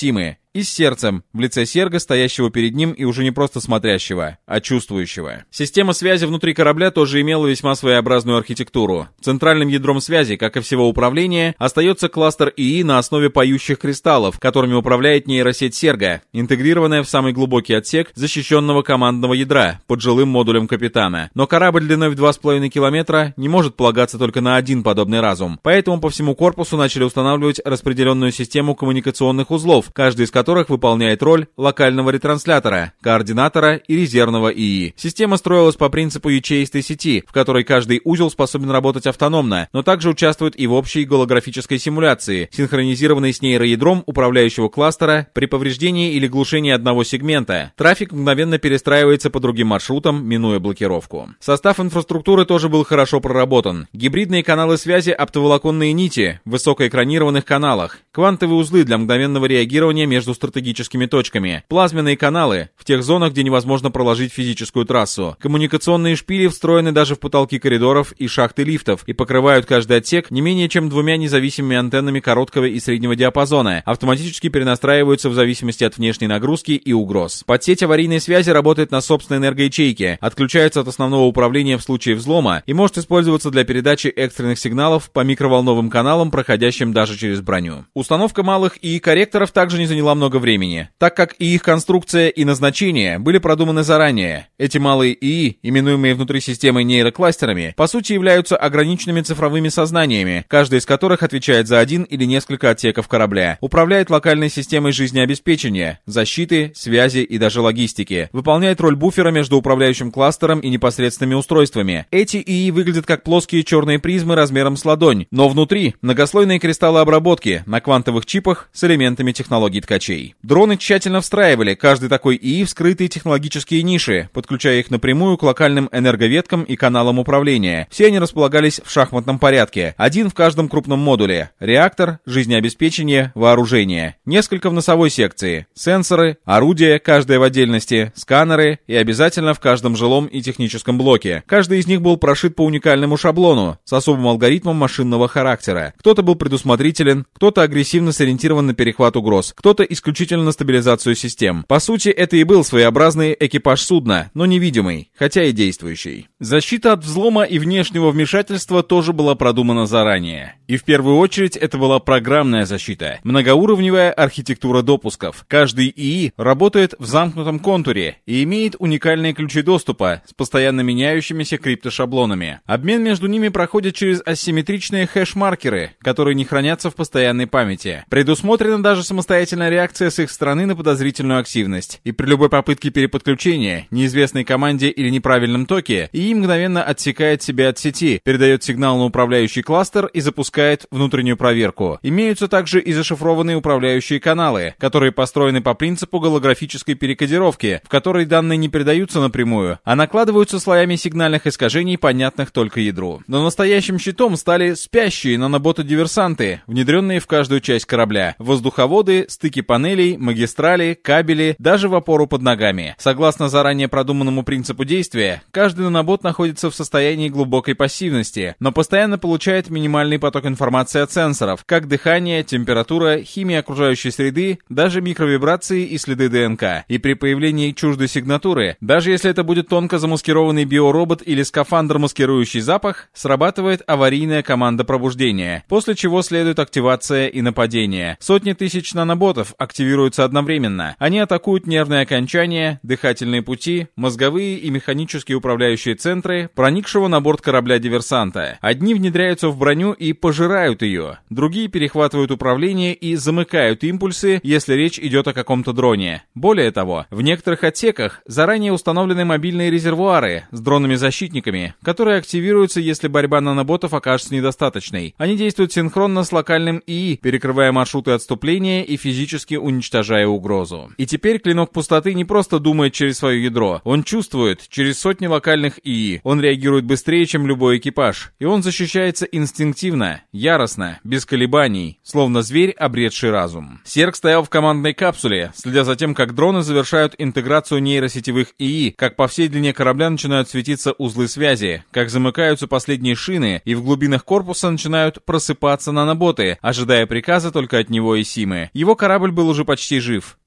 и с сердцем, в лице Серга, стоящего перед ним и уже не просто смотрящего, а чувствующего. Система связи внутри корабля тоже имела весьма своеобразную архитектуру. Центральным ядром связи, как и всего управления, остается кластер ИИ на основе поющих кристаллов, которыми управляет нейросеть Серга, интегрированная в самый глубокий отсек защищенного командного ядра под жилым модулем капитана. Но корабль длиной в два с половиной километра не может полагаться только на один подобный разум, поэтому по всему корпусу начали устанавливать распределенную систему коммуникационных узлов, каждый из которых выполняет роль локального ретранслятора, координатора и резервного ИИ. Система строилась по принципу ячеистой сети, в которой каждый узел способен работать автономно, но также участвует и в общей голографической симуляции, синхронизированной с нейроядром управляющего кластера при повреждении или глушении одного сегмента. Трафик мгновенно перестраивается по другим маршрутам, минуя блокировку. Состав инфраструктуры тоже был хорошо проработан. Гибридные каналы связи, оптоволоконные нити в высокоэкранированных каналах, квантовые узлы для мгновенного реагирования между стратегическими точками, плазменные каналы в тех зонах, где невозможно проложить физическую трассу. Коммуникационные шпили встроены даже в потолки коридоров и шахты лифтов и покрывают каждый отсек не менее чем двумя независимыми антеннами короткого и среднего диапазона, автоматически перенастраиваются в зависимости от внешней нагрузки и угроз. Подсеть аварийной связи работает на собственной энергоячейке, отключается от основного управления в случае взлома и может использоваться для передачи экстренных сигналов по микроволновым каналам, проходящим даже через броню. Установка малых ИИ-корректоров также не заняла много времени, так как и их конструкция и назначение были продуманы заранее. Эти малые ИИ, именуемые внутри системы нейрокластерами, по сути являются ограниченными цифровыми сознаниями, каждый из которых отвечает за один или несколько отсеков корабля, управляет локальной системой жизнеобеспечения, защиты, связи и даже логистики, выполняет роль буфера между управляющим кластером и непосредственными устройствами. Эти ИИ выглядят как плоские черные призмы размером с ладонь, но внутри многослойные кристаллы обработки на квантовых чипах с элементами технологий ткачей. Дроны тщательно встраивали каждый такой ИИ в скрытые технологические ниши, подключая их напрямую к локальным энерговеткам и каналам управления. Все они располагались в шахматном порядке, один в каждом крупном модуле: реактор, жизнеобеспечение, вооружение, несколько в носовой секции, сенсоры, орудия, каждое в отдельности, сканеры и обязательно в каждом жилом и техническом блоке. Каждый из них был прошит по уникальному шаблону с особым алгоритмом машинного характера. Кто-то был предусмотрителен, кто-то агрессивно сориентирован на перехват угроз, кто-то исключительно на стабилизацию систем. По сути, это и был своеобразный экипаж судна, но невидимый, хотя и действующий. Защита от взлома и внешнего вмешательства тоже была продумана заранее. И в первую очередь это была программная защита, многоуровневая архитектура допусков. Каждый ИИ работает в замкнутом контуре и имеет уникальные ключи доступа с постоянно меняющимися криптошаблонами. Обмен между ними проходит через асимметричные хэш-маркеры, которые не хранятся в постоянной памяти. Предусмотрена даже самостоятельная реакция с их стороны на подозрительную активность. И при любой попытке переподключения, неизвестной команде или неправильном токе, ИИ мгновенно отсекает себя от сети, передает сигнал на управляющий кластер и запускает внутреннюю проверку. Имеются также и зашифрованные управляющие каналы, которые построены по принципу голографической перекодировки, в которой данные не передаются напрямую, а накладываются слоями сигнальных искажений, понятных только ядру. Но настоящим щитом стали спящие наноботы-диверсанты, внедренные в каждую часть корабля: воздуховоды, стыки панелей, магистрали, кабели, даже в опору под ногами. Согласно заранее продуманному принципу действия, каждый нанобот находится в состоянии глубокой пассивности, но постоянно получает минимальный поток информации от сенсоров, как дыхание, температура, химия окружающей среды, даже микровибрации и следы ДНК. И при появлении чуждой сигнатуры, даже если это будет тонко замаскированный биоробот или скафандр, маскирующий запах, срабатывает аварийная команда пробуждения, после чего следует активация и нападение. Сотни тысяч наноботов активируются одновременно. Они атакуют нервные окончания, дыхательные пути, мозговые и механические управляющие центры проникшего на борт корабля-диверсанта. Одни внедряются в броню и пожирают ее, другие перехватывают управление и замыкают импульсы, если речь идет о каком-то дроне. Более того, в некоторых отсеках заранее установлены мобильные резервуары с дронами-защитниками, которые активируются, если борьба наноботов окажется недостаточной. Они действуют синхронно с локальным ИИ, перекрывая маршруты отступления и физически уничтожая угрозу. И теперь клинок пустоты не просто думает через свое ядро, он чувствует через сотни локальных ИИ, он реагирует быстрее, чем любой экипаж, и он защищается инстинктивно, яростно, без колебаний, словно зверь, обретший разум. Серг стоял в командной капсуле, следя за тем, как дроны завершают интеграцию нейросетевых ИИ, как по всей длине корабля начинают светиться узлы связи, как замыкаются последние шины, и в глубинах корпуса начинают просыпаться наноботы, ожидая приказа только от него и Симы. Его корабль был уже почти жив.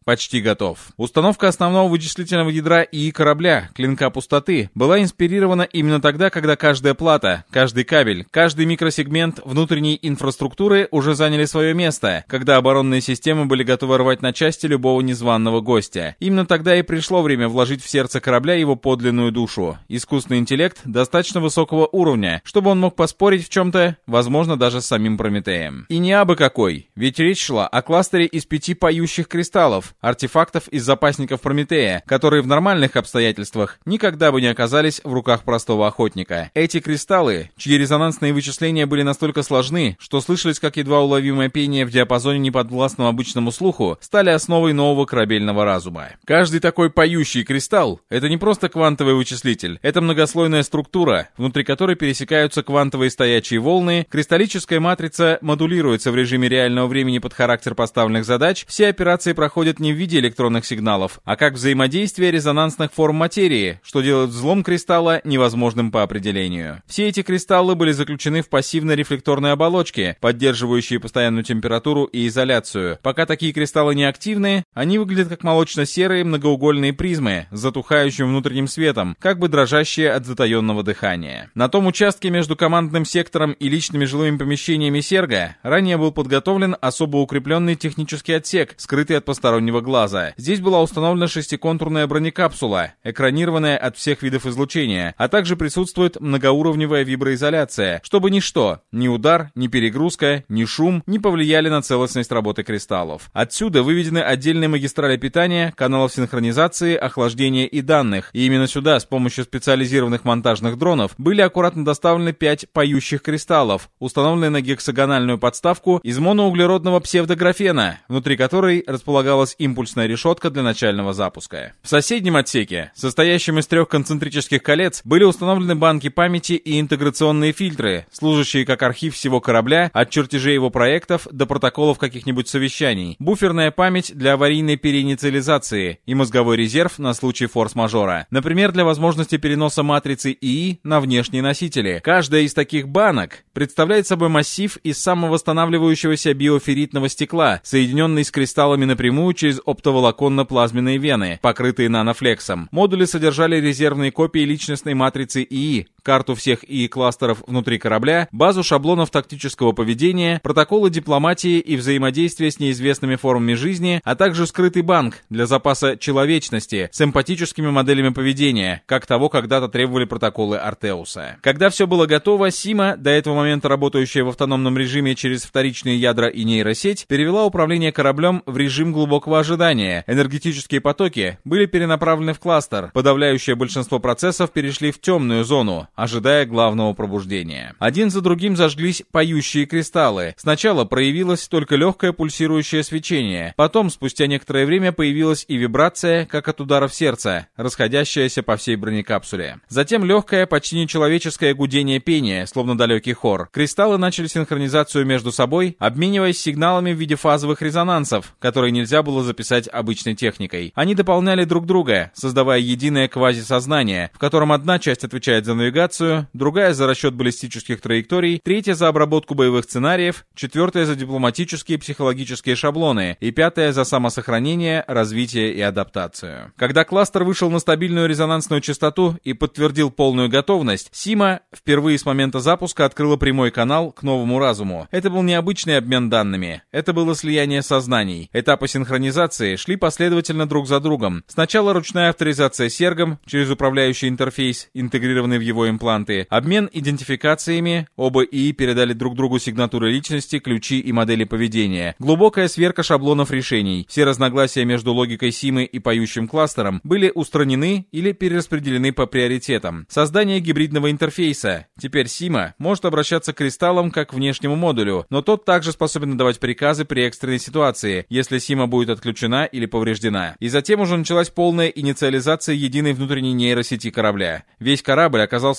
почти готов. Установка основного вычислительного ядра ИИ корабля, клинка пустоты, была инспирирована именно тогда, когда каждая плата, каждый кабель, каждый микросегмент внутренней инфраструктуры уже заняли свое место, когда оборонные системы были готовы рвать на части любого незваного гостя. Именно тогда и пришло время вложить в сердце корабля его подлинную душу. Искусственный интеллект достаточно высокого уровня, чтобы он мог поспорить в чем-то, возможно, даже с самим Прометеем. И не абы какой, ведь речь шла о кластере из пяти поющих кристаллов, артефактов из запасников Прометея, которые в нормальных обстоятельствах никогда бы не оказались в руках простого охотника. Эти кристаллы, чьи резонансные вычисления были настолько сложны, что слышались как едва уловимое пение в диапазоне неподвластном обычному слуху, стали основой нового корабельного разума. Каждый такой поющий кристалл — это не просто квантовый вычислитель, это многослойная структура, внутри которой пересекаются квантовые стоячие волны, кристаллическая матрица модулируется в режиме реального времени под характер поставленных задач, все операции проходят не в виде электронных сигналов, а как взаимодействие резонансных форм материи, что делает взлом кристалла невозможным по определению. Все эти кристаллы были заключены в пассивной рефлекторной оболочке, поддерживающей постоянную температуру и изоляцию. Пока такие кристаллы не активны, они выглядят как молочно-серые многоугольные призмы с затухающим внутренним светом, как бы дрожащие от затаенного дыхания. На том участке между командным сектором и личными жилыми помещениями Серга ранее был подготовлен особо укрепленный технический отсек, скрытый от постороннего глаза. Здесь была установлена шестиконтурная бронекапсула, экранированная от всех видов излучения, а также присутствует многоуровневая виброизоляция, чтобы ничто, ни удар, ни перегрузка, ни шум не повлияли на целостность работы кристаллов. Отсюда выведены отдельные магистрали питания, каналов синхронизации, охлаждения и данных, и именно сюда с помощью специализированных монтажных дронов были аккуратно доставлены пять поющих кристаллов, установленные на гексагональную подставку из моноуглеродного псевдографена, внутри которой располагалась импульсная решетка для начального запуска. В соседнем отсеке, состоящем из трех концентрических колец, были установлены банки памяти и интеграционные фильтры, служащие как архив всего корабля, от чертежей его проектов до протоколов каких-нибудь совещаний, буферная память для аварийной переинициализации и мозговой резерв на случай форс-мажора. Например, для возможности переноса матрицы ИИ на внешние носители. Каждая из таких банок представляет собой массив из самовосстанавливающегося биоферритного стекла, соединенный с кристаллами напрямую через оптоволоконно-плазменные вены, покрытые нанофлексом. Модули содержали резервные копии личностной матрицы ИИ, карту всех ИИ-кластеров внутри корабля, базу шаблонов тактического поведения, протоколы дипломатии и взаимодействия с неизвестными формами жизни, а также скрытый банк для запаса человечности с эмпатическими моделями поведения, как того когда-то требовали протоколы Артеуса. Когда все было готово, Сима, до этого момента работающая в автономном режиме через вторичные ядра и нейросеть, перевела управление кораблем в режим глубокого ожидания. Энергетические потоки были перенаправлены в кластер. Подавляющее большинство процессов перешли в темную зону, ожидая главного пробуждения. Один за другим зажглись поющие кристаллы. Сначала проявилось только легкое пульсирующее свечение. Потом, спустя некоторое время, появилась и вибрация, как от ударов сердца, расходящаяся по всей бронекапсуле. Затем легкое, почти нечеловеческое гудение пения, словно далекий хор. Кристаллы начали синхронизацию между собой, обмениваясь сигналами в виде фазовых резонансов, которые нельзя было записать обычной техникой. Они дополняли друг друга, создавая единое квазисознание, в котором одна часть отвечает за навигацию, другая за расчет баллистических траекторий, третья за обработку боевых сценариев, четвертая за дипломатические и психологические шаблоны и пятая за самосохранение, развитие и адаптацию. Когда кластер вышел на стабильную резонансную частоту и подтвердил полную готовность, Сима впервые с момента запуска открыла прямой канал к новому разуму. Это был необычный обмен данными, это было слияние сознаний. Этапы синхронизации шли последовательно друг за другом. Сначала ручная авторизация Сергом через управляющий интерфейс, интегрированный в его импланты, обмен идентификациями, оба ИИ передали друг другу сигнатуры личности, ключи и модели поведения, глубокая сверка шаблонов решений. Все разногласия между логикой Симы и поющим кластером были устранены или перераспределены по приоритетам. Создание гибридного интерфейса. Теперь Сима может обращаться к кристаллам как к внешнему модулю, но тот также способен давать приказы при экстренной ситуации, если Сима будет отключена или повреждена. И затем уже началась полная инициализация единой внутренней нейросети корабля. Весь корабль оказался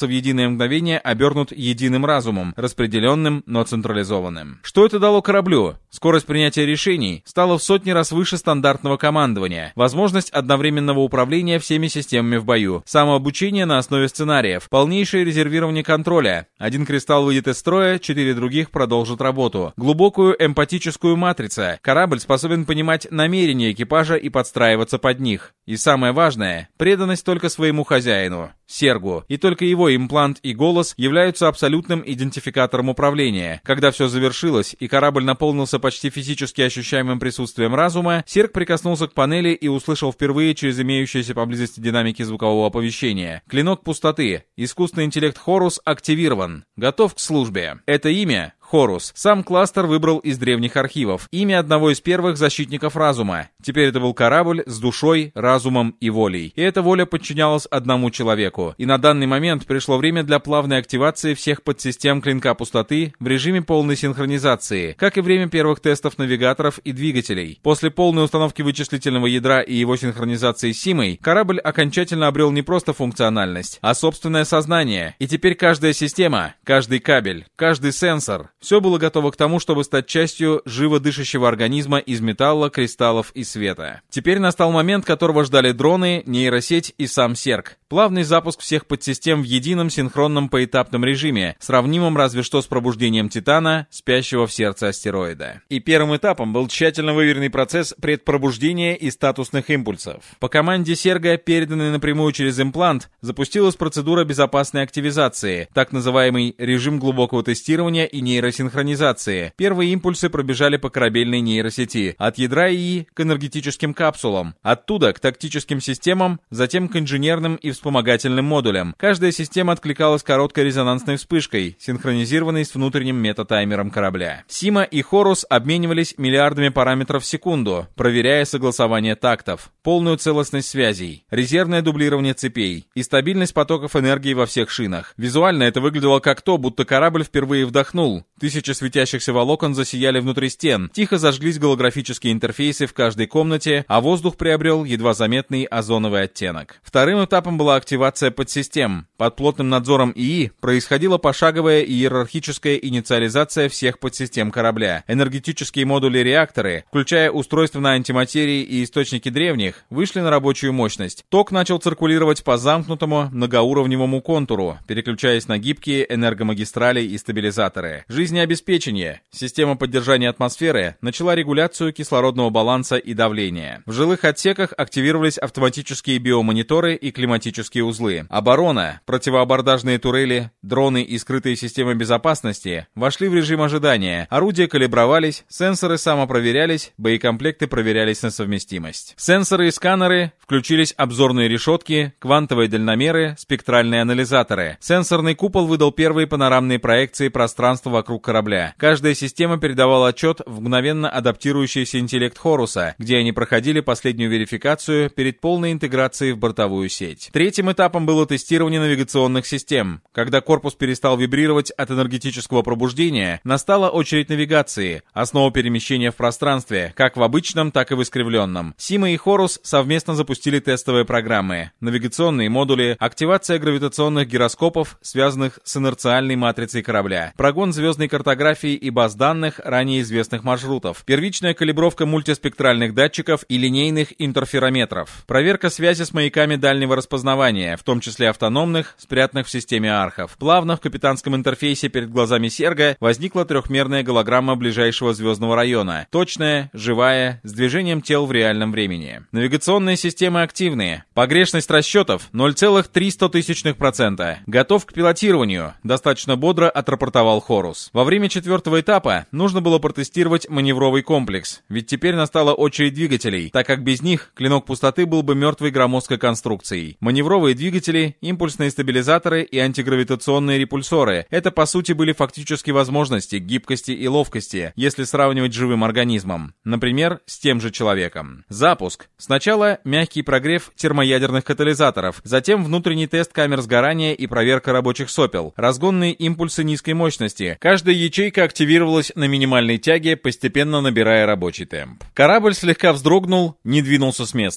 оказался в единое мгновение обернут единым разумом, распределенным, но централизованным. Что это дало кораблю? Скорость принятия решений стала в сотни раз выше стандартного командования, возможность одновременного управления всеми системами в бою, самообучение на основе сценариев, полнейшее резервирование контроля. Один кристалл выйдет из строя, четыре других продолжат работу. Глубокую эмпатическую матрицу. Корабль способен понимать намерения экипажа и подстраиваться под них. И самое важное — преданность только своему хозяину, Сергу, и только его имплант и голос являются абсолютным идентификатором управления. Когда все завершилось и корабль наполнился почти физически ощущаемым присутствием разума, Серг прикоснулся к панели и услышал впервые через имеющиеся поблизости динамики звукового оповещения. Клинок пустоты. Искусственный интеллект Хорус активирован. Готов к службе. Это имя — Хорус. Сам кластер выбрал из древних архивов. Имя одного из первых защитников разума. Теперь это был корабль с душой, разумом и волей. И эта воля подчинялась одному человеку. И на данный момент пришло время для плавной активации всех подсистем Клинка Пустоты в режиме полной синхронизации, как и время первых тестов навигаторов и двигателей. После полной установки вычислительного ядра и его синхронизации с Симой, корабль окончательно обрел не просто функциональность, а собственное сознание. И теперь каждая система, каждый кабель, каждый сенсор — все было готово к тому, чтобы стать частью живо дышащего организма из металла, кристаллов и света. Теперь настал момент, которого ждали дроны, нейросеть и сам Серг. Плавный запуск всех подсистем в едином синхронном поэтапном режиме, сравнимом разве что с пробуждением Титана, спящего в сердце астероида. И первым этапом был тщательно выверенный процесс предпробуждения и статусных импульсов. По команде Серга, переданной напрямую через имплант, запустилась процедура безопасной активизации, так называемый режим глубокого тестирования и нейросинхронизации. Первые импульсы пробежали по корабельной нейросети, от ядра ИИ к энергетическим капсулам, оттуда к тактическим системам, затем к инженерным и вспомогательным модулям. Каждая система откликалась короткой резонансной вспышкой, синхронизированной с внутренним метатаймером корабля. Сима и Хорус обменивались миллиардами параметров в секунду, проверяя согласование тактов, полную целостность связей, резервное дублирование цепей и стабильность потоков энергии во всех шинах. Визуально это выглядело как то, будто корабль впервые вдохнул. Тысячи светящихся волокон засияли внутри стен, тихо зажглись голографические интерфейсы в каждой комнате, а воздух приобрел едва заметный озоновый оттенок. Вторым этапом была активация подсистем. Под плотным надзором ИИ происходила пошаговая и иерархическая инициализация всех подсистем корабля. Энергетические модули-реакторы, включая устройства на антиматерии и источники древних, вышли на рабочую мощность. Ток начал циркулировать по замкнутому многоуровневому контуру, переключаясь на гибкие энергомагистрали и стабилизаторы. Жизнеобеспечение. Система поддержания атмосферы начала регуляцию кислородного баланса и давления. В жилых отсеках активировались автоматические биомониторы и климатические узлы. Оборона, противоабордажные турели, дроны и скрытые системы безопасности вошли в режим ожидания. Орудия калибровались, сенсоры самопроверялись, боекомплекты проверялись на совместимость. Сенсоры и сканеры включились обзорные решетки, квантовые дальномеры, спектральные анализаторы. Сенсорный купол выдал первые панорамные проекции пространства вокруг корабля. Каждая система передавала отчет в мгновенно адаптирующийся интеллект Хоруса, где они проходили последнюю верификацию перед полной интеграцией в бортовую сеть. Третьим этапом было тестирование навигационных систем. Когда корпус перестал вибрировать от энергетического пробуждения, настала очередь навигации, основа перемещения в пространстве, как в обычном, так и в искривленном. Сима и Хорус совместно запустили тестовые программы, навигационные модули, активация гравитационных гироскопов, связанных с инерциальной матрицей корабля, прогон звездной картографии и баз данных ранее известных маршрутов, первичная калибровка мультиспектральных датчиков и линейных интерферометров, проверка связи с маяками дальнего распознавания, в том числе автономных, спрятанных в системе архов. Плавно в капитанском интерфейсе перед глазами Серга возникла трехмерная голограмма ближайшего звездного района, точная, живая, с движением тел в реальном времени. Навигационные системы активные. Погрешность расчетов ноль целых три десятых процента. Готов к пилотированию, достаточно бодро отрапортовал Хорус. Во время четвертого этапа нужно было протестировать маневровый комплекс, ведь теперь настала очередь двигателей, так как без них Клинок Пустоты был бы мертвой громоздкой конструкцией. Маневровые двигатели, импульсные стабилизаторы и антигравитационные репульсоры — это по сути были фактически возможности гибкости и ловкости, если сравнивать с живым организмом, например, с тем же человеком. Запуск. Сначала мягкий прогрев термоядерных катализаторов, затем внутренний тест камер сгорания и проверка рабочих сопел, разгонные импульсы низкой мощности. Каждая ячейка активировалась на минимальной тяге, постепенно набирая рабочий темп. Корабль слегка вздрогнул, не двинулся с места.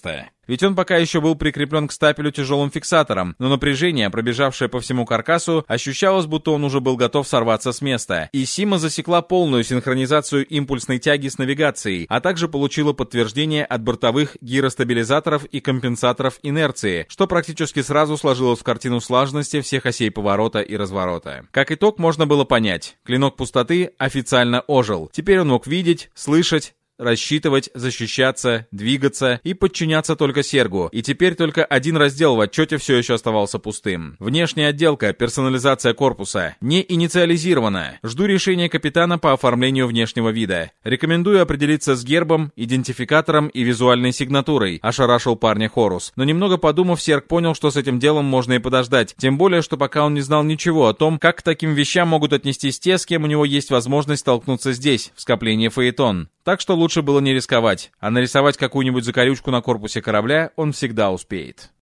Ведь он пока еще был прикреплен к стапелю тяжелым фиксатором, но напряжение, пробежавшее по всему каркасу, ощущалось, будто он уже был готов сорваться с места. И Сима засекла полную синхронизацию импульсной тяги с навигацией, а также получила подтверждение от бортовых гиростабилизаторов и компенсаторов инерции, что практически сразу сложилось в картину слаженности всех осей поворота и разворота. Как итог, можно было понять, клинок пустоты официально ожил. Теперь он мог видеть, слышать, рассчитывать, защищаться, двигаться и подчиняться только Сергу. И теперь только один раздел в отчете все еще оставался пустым. Внешняя отделка, персонализация корпуса. Не инициализирована. Жду решения капитана по оформлению внешнего вида. Рекомендую определиться с гербом, идентификатором и визуальной сигнатурой, ошарашил парня Хорус. Но немного подумав, Серг понял, что с этим делом можно и подождать. Тем более, что пока он не знал ничего о том, как к таким вещам могут отнестись те, с кем у него есть возможность столкнуться здесь, в скоплении Фаэтон. Так что лучше было не рисковать, а нарисовать какую-нибудь закорючку на корпусе корабля он всегда успеет.